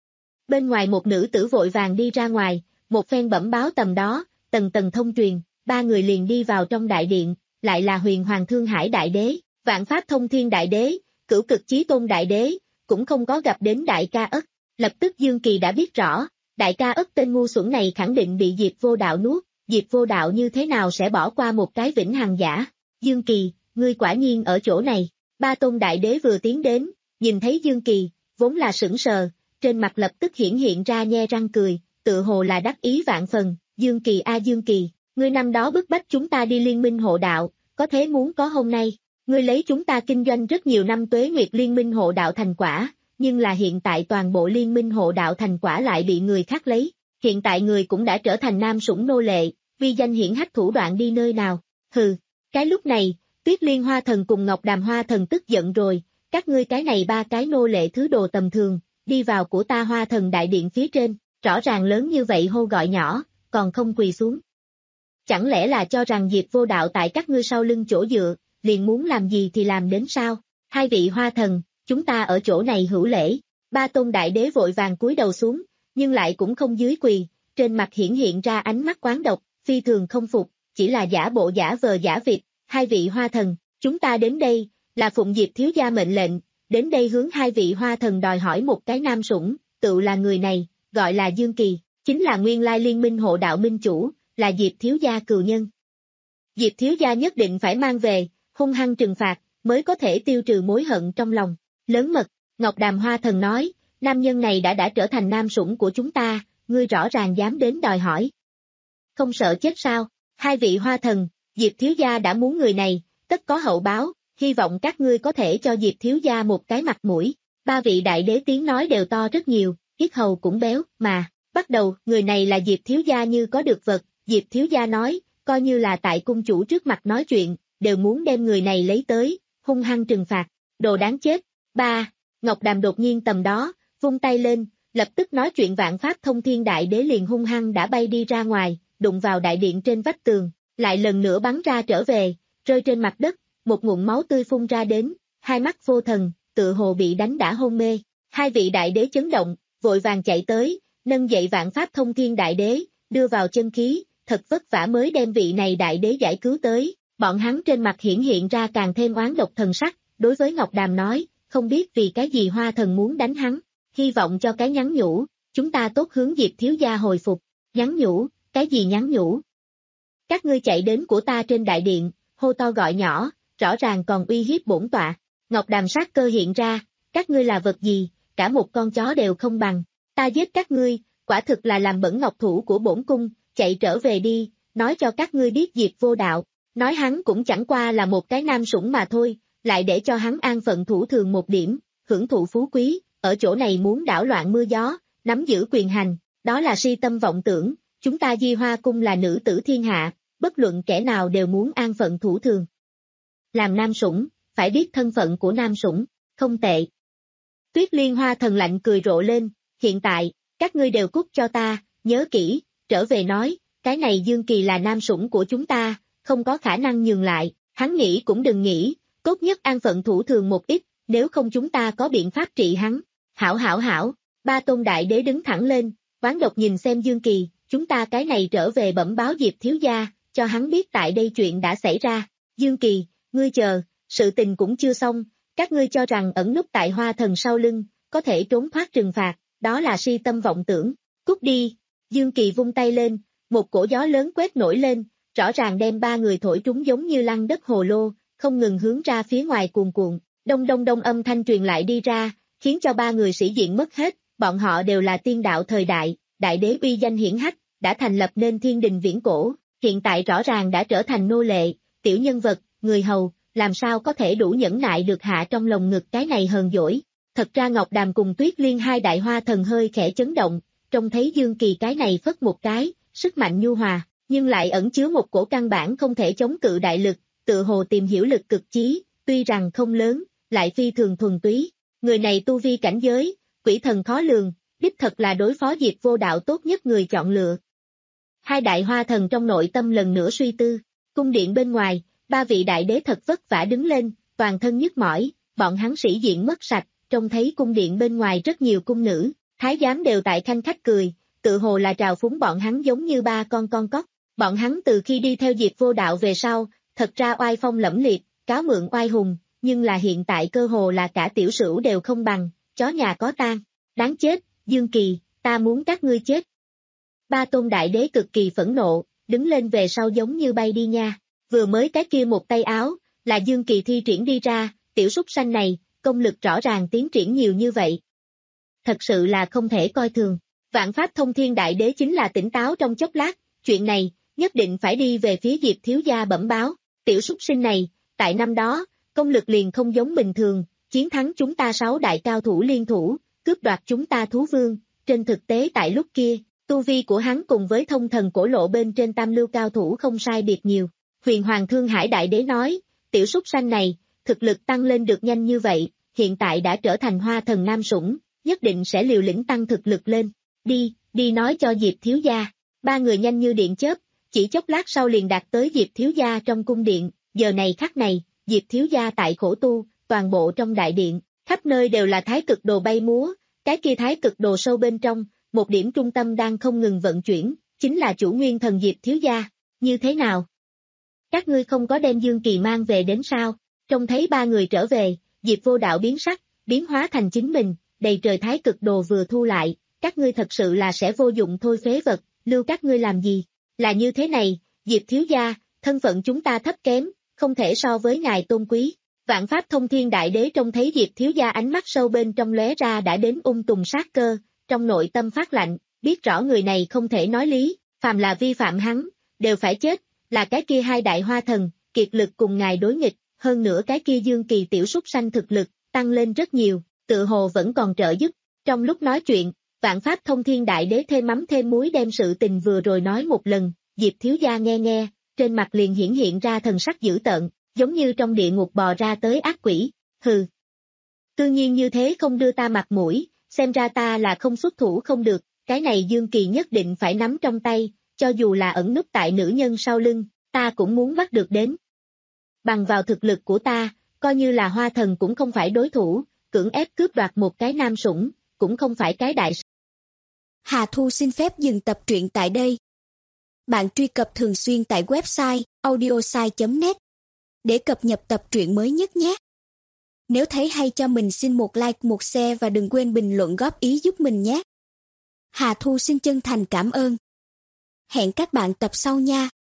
Speaker 2: Bên ngoài một nữ tử vội vàng đi ra ngoài, một phen bẩm báo tầm đó, tầng tầng thông truyền, ba người liền đi vào trong đại điện, lại là Huyền Hoàng Thương Hải Đại Đế, Vạn Pháp Thông Thiên Đại Đế, Cửu Cực Chí Tôn Đại Đế, cũng không có gặp đến Đại Ca Ất. Lập tức Dương Kỳ đã biết rõ, Đại Ca Ất tên ngu xuẩn này khẳng định bị Diệp Vô Đạo nuốt, Diệp Vô Đạo như thế nào sẽ bỏ qua một cái vĩnh hằng giả. Dương Kỳ, ngươi quả nhiên ở chỗ này. Ba Tôn Đại Đế vừa tiến đến, nhìn thấy Dương Kỳ, vốn là sững sờ, trên mặt lập tức hiển hiện ra nhe răng cười, tự hồ là đắc ý vạn phần. Dương Kỳ a Dương Kỳ, ngươi năm đó bức bách chúng ta đi liên minh hộ đạo, có thế muốn có hôm nay. Ngươi lấy chúng ta kinh doanh rất nhiều năm tuế nguyệt liên minh hộ đạo thành quả, nhưng là hiện tại toàn bộ liên minh hộ đạo thành quả lại bị người khác lấy. Hiện tại người cũng đã trở thành nam sủng nô lệ, vi danh hiển hách thủ đoạn đi nơi nào. Hừ, cái lúc này, Tuyết Liên Hoa Thần cùng Ngọc Đàm Hoa Thần tức giận rồi, các ngươi cái này ba cái nô lệ thứ đồ tầm thường, đi vào của ta Hoa Thần đại điện phía trên, rõ ràng lớn như vậy hô gọi nhỏ, còn không quỳ xuống. Chẳng lẽ là cho rằng Diệp Vô Đạo tại các ngươi sau lưng chỗ dựa, liền muốn làm gì thì làm đến sao? Hai vị hoa thần, chúng ta ở chỗ này hữu lễ. Ba tôn đại đế vội vàng cúi đầu xuống, nhưng lại cũng không dưới quỳ, trên mặt hiển hiện ra ánh mắt quán độc, phi thường không phục, chỉ là giả bộ giả vờ giả vịt. Hai vị hoa thần, chúng ta đến đây, là phụng Diệp thiếu gia mệnh lệnh, đến đây hướng hai vị hoa thần đòi hỏi một cái nam sủng, tự là người này, gọi là Dương Kỳ, chính là nguyên lai liên minh hộ đạo minh chủ, là Diệp thiếu gia cừu nhân. Diệp thiếu gia nhất định phải mang về, hung hăng trừng phạt, mới có thể tiêu trừ mối hận trong lòng. Lớn mật, Ngọc Đàm hoa thần nói, nam nhân này đã đã trở thành nam sủng của chúng ta, ngươi rõ ràng dám đến đòi hỏi. Không sợ chết sao? Hai vị hoa thần, Diệp thiếu gia đã muốn người này, tất có hậu báo, hy vọng các ngươi có thể cho Diệp thiếu gia một cái mặt mũi. Ba vị đại đế tiếng nói đều to rất nhiều, yết hầu cũng béo, mà, bắt đầu, người này là Diệp thiếu gia như có được vật, Diệp thiếu gia nói, coi như là tại cung chủ trước mặt nói chuyện, đều muốn đem người này lấy tới, hung hăng trừng phạt, đồ đáng chết. Ba, Ngọc Đàm đột nhiên tầm đó, vung tay lên, lập tức nói chuyện vạn pháp thông thiên đại đế liền hung hăng đã bay đi ra ngoài, đụng vào đại điện trên vách tường, lại lần nữa bắn ra trở về, rơi trên mặt đất, một ngụm máu tươi phun ra đến, hai mắt vô thần, tự hồ bị đánh đã hôn mê. Hai vị đại đế chấn động, vội vàng chạy tới, nâng dậy vạn pháp thông thiên đại đế, đưa vào chân khí, thật vất vả mới đem vị này đại đế giải cứu tới, bọn hắn trên mặt hiển hiện ra càng thêm oán độc thần sắc, đối với Ngọc Đàm nói, không biết vì cái gì hoa thần muốn đánh hắn, hy vọng cho cái nhắn nhủ, chúng ta tốt hướng Diệp thiếu gia hồi phục. Nhắn nhủ, cái gì nhắn nhủ? Các ngươi chạy đến của ta trên đại điện, hô to gọi nhỏ, rõ ràng còn uy hiếp bổn tọa. Ngọc Đàm sát cơ hiện ra, các ngươi là vật gì, cả một con chó đều không bằng, ta giết các ngươi, quả thực là làm bẩn ngọc thủ của bổn cung, chạy trở về đi, nói cho các ngươi biết Diệp vô đạo, nói hắn cũng chẳng qua là một cái nam sủng mà thôi, lại để cho hắn an phận thủ thường một điểm, hưởng thụ phú quý, ở chỗ này muốn đảo loạn mưa gió, nắm giữ quyền hành, đó là si tâm vọng tưởng, chúng ta Di Hoa cung là nữ tử thiên hạ, bất luận kẻ nào đều muốn an phận thủ thường. Làm nam sủng, phải biết thân phận của nam sủng, không tệ. Tuyết Liên Hoa thần lạnh cười rộ lên, hiện tại, các ngươi đều cút cho ta, nhớ kỹ, trở về nói, cái này Dương Kỳ là nam sủng của chúng ta, không có khả năng nhường lại, hắn nghĩ cũng đừng nghĩ, tốt nhất an phận thủ thường một ít, nếu không chúng ta có biện pháp trị hắn. Hảo hảo hảo, ba tôn đại đế đứng thẳng lên, oán độc nhìn xem Dương Kỳ, chúng ta cái này trở về bẩm báo Diệp thiếu gia, cho hắn biết tại đây chuyện đã xảy ra. Dương Kỳ, ngươi chờ, sự tình cũng chưa xong, các ngươi cho rằng ẩn núp tại hoa thần sau lưng, có thể trốn thoát trừng phạt, đó là si tâm vọng tưởng, cút đi. Dương Kỳ vung tay lên, một cổ gió lớn quét nổi lên, rõ ràng đem ba người thổi trúng giống như lăn đất hồ lô, không ngừng hướng ra phía ngoài cuồn cuộn, đông đông đông âm thanh truyền lại đi ra, khiến cho ba người sĩ diện mất hết, bọn họ đều là tiên đạo thời đại, đại đế uy danh hiển hách, đã thành lập nên thiên đình viễn cổ, hiện tại rõ ràng đã trở thành nô lệ, tiểu nhân vật, người hầu, làm sao có thể đủ nhẫn nại được hạ trong lồng ngực cái này hờn dỗi. Thật ra Ngọc Đàm cùng Tuyết Liên hai đại hoa thần hơi khẽ chấn động, trông thấy Dương Kỳ cái này phất một cái, sức mạnh nhu hòa, nhưng lại ẩn chứa một cổ căn bản không thể chống cự đại lực, tự hồ tìm hiểu lực cực chí, tuy rằng không lớn, lại phi thường thuần túy. Người này tu vi cảnh giới, quỷ thần khó lường, đích thật là đối phó Diệp vô đạo tốt nhất người chọn lựa. Hai đại hoa thần trong nội tâm lần nữa suy tư, cung điện bên ngoài, ba vị đại đế thật vất vả đứng lên, toàn thân nhức mỏi, bọn hắn sĩ diện mất sạch, trông thấy cung điện bên ngoài rất nhiều cung nữ, thái giám đều tại khanh khách cười, tự hồ là trào phúng bọn hắn giống như ba con con cóc. Bọn hắn từ khi đi theo Diệp vô đạo về sau, thật ra oai phong lẫm liệt, cáo mượn oai hùng, nhưng là hiện tại cơ hồ là cả tiểu sửu đều không bằng, chó nhà có tang. Đáng chết, Dương Kỳ, ta muốn các ngươi chết. Ba tôn đại đế cực kỳ phẫn nộ, đứng lên về sau giống như bay đi nha. Vừa mới cái kia một tay áo, là Dương Kỳ thi triển đi ra, tiểu súc sanh này, công lực rõ ràng tiến triển nhiều như vậy. Thật sự là không thể coi thường. Vạn pháp thông thiên đại đế chính là tỉnh táo trong chốc lát, chuyện này, nhất định phải đi về phía Diệp thiếu gia bẩm báo. Tiểu súc sinh này, tại năm đó, công lực liền không giống bình thường, chiến thắng chúng ta sáu đại cao thủ liên thủ, cướp đoạt chúng ta thú vương. Trên thực tế tại lúc kia, tu vi của hắn cùng với thông thần cổ lộ bên trên tam lưu cao thủ không sai biệt nhiều. Huyền Hoàng Thương Hải đại đế nói, tiểu súc sanh này, thực lực tăng lên được nhanh như vậy, hiện tại đã trở thành hoa thần nam sủng, nhất định sẽ liều lĩnh tăng thực lực lên. Đi, đi nói cho Diệp thiếu gia. Ba người nhanh như điện chớp, chỉ chốc lát sau liền đạt tới Diệp thiếu gia trong cung điện, giờ này khắc này, Diệp thiếu gia tại khổ tu, toàn bộ trong đại điện, khắp nơi đều là thái cực đồ bay múa, cái kia thái cực đồ sâu bên trong, một điểm trung tâm đang không ngừng vận chuyển, chính là chủ nguyên thần Diệp thiếu gia, như thế nào? Các ngươi không có đem Dương Kỳ mang về đến sao? Trông thấy ba người trở về, Diệp Vô Đạo biến sắc, biến hóa thành chính mình, đầy trời thái cực đồ vừa thu lại, các ngươi thật sự là sẽ vô dụng thôi phế vật, lưu các ngươi làm gì? Là như thế này, Diệp thiếu gia, thân phận chúng ta thấp kém, không thể so với ngài tôn quý. Vạn Pháp Thông Thiên Đại Đế trông thấy Diệp thiếu gia ánh mắt sâu bên trong lóe ra đã đến ung tùng sát cơ, trong nội tâm phát lạnh, biết rõ người này không thể nói lý, phàm là vi phạm hắn, đều phải chết, là cái kia hai đại hoa thần, kiệt lực cùng ngài đối nghịch, hơn nữa cái kia Dương Kỳ tiểu súc sanh thực lực, tăng lên rất nhiều, tự hồ vẫn còn trợ giúp. Trong lúc nói chuyện, Vạn Pháp Thông Thiên Đại Đế thêm mắm thêm muối đem sự tình vừa rồi nói một lần, Diệp thiếu gia nghe nghe, trên mặt liền hiển hiện ra thần sắc dữ tợn, giống như trong địa ngục bò ra tới ác quỷ, hừ. Tự nhiên như thế không đưa ta mặt mũi, xem ra ta là không xuất thủ không được, cái này Dương Kỳ nhất định phải nắm trong tay, cho dù là ẩn núp tại nữ nhân sau lưng, ta cũng muốn bắt được đến. Bằng vào thực lực của ta, coi như là hoa thần cũng không phải đối thủ, cưỡng ép cướp đoạt một cái nam sủng, cũng không phải cái đại.
Speaker 3: Hà Thu xin phép dừng tập truyện tại đây. Bạn truy cập thường xuyên tại website audiosai chấm net để cập nhật tập truyện mới nhất nhé. Nếu thấy hay cho mình xin một like, một share và đừng quên bình luận góp ý giúp mình nhé. Hà Thu xin chân thành cảm ơn. Hẹn các bạn tập sau nha.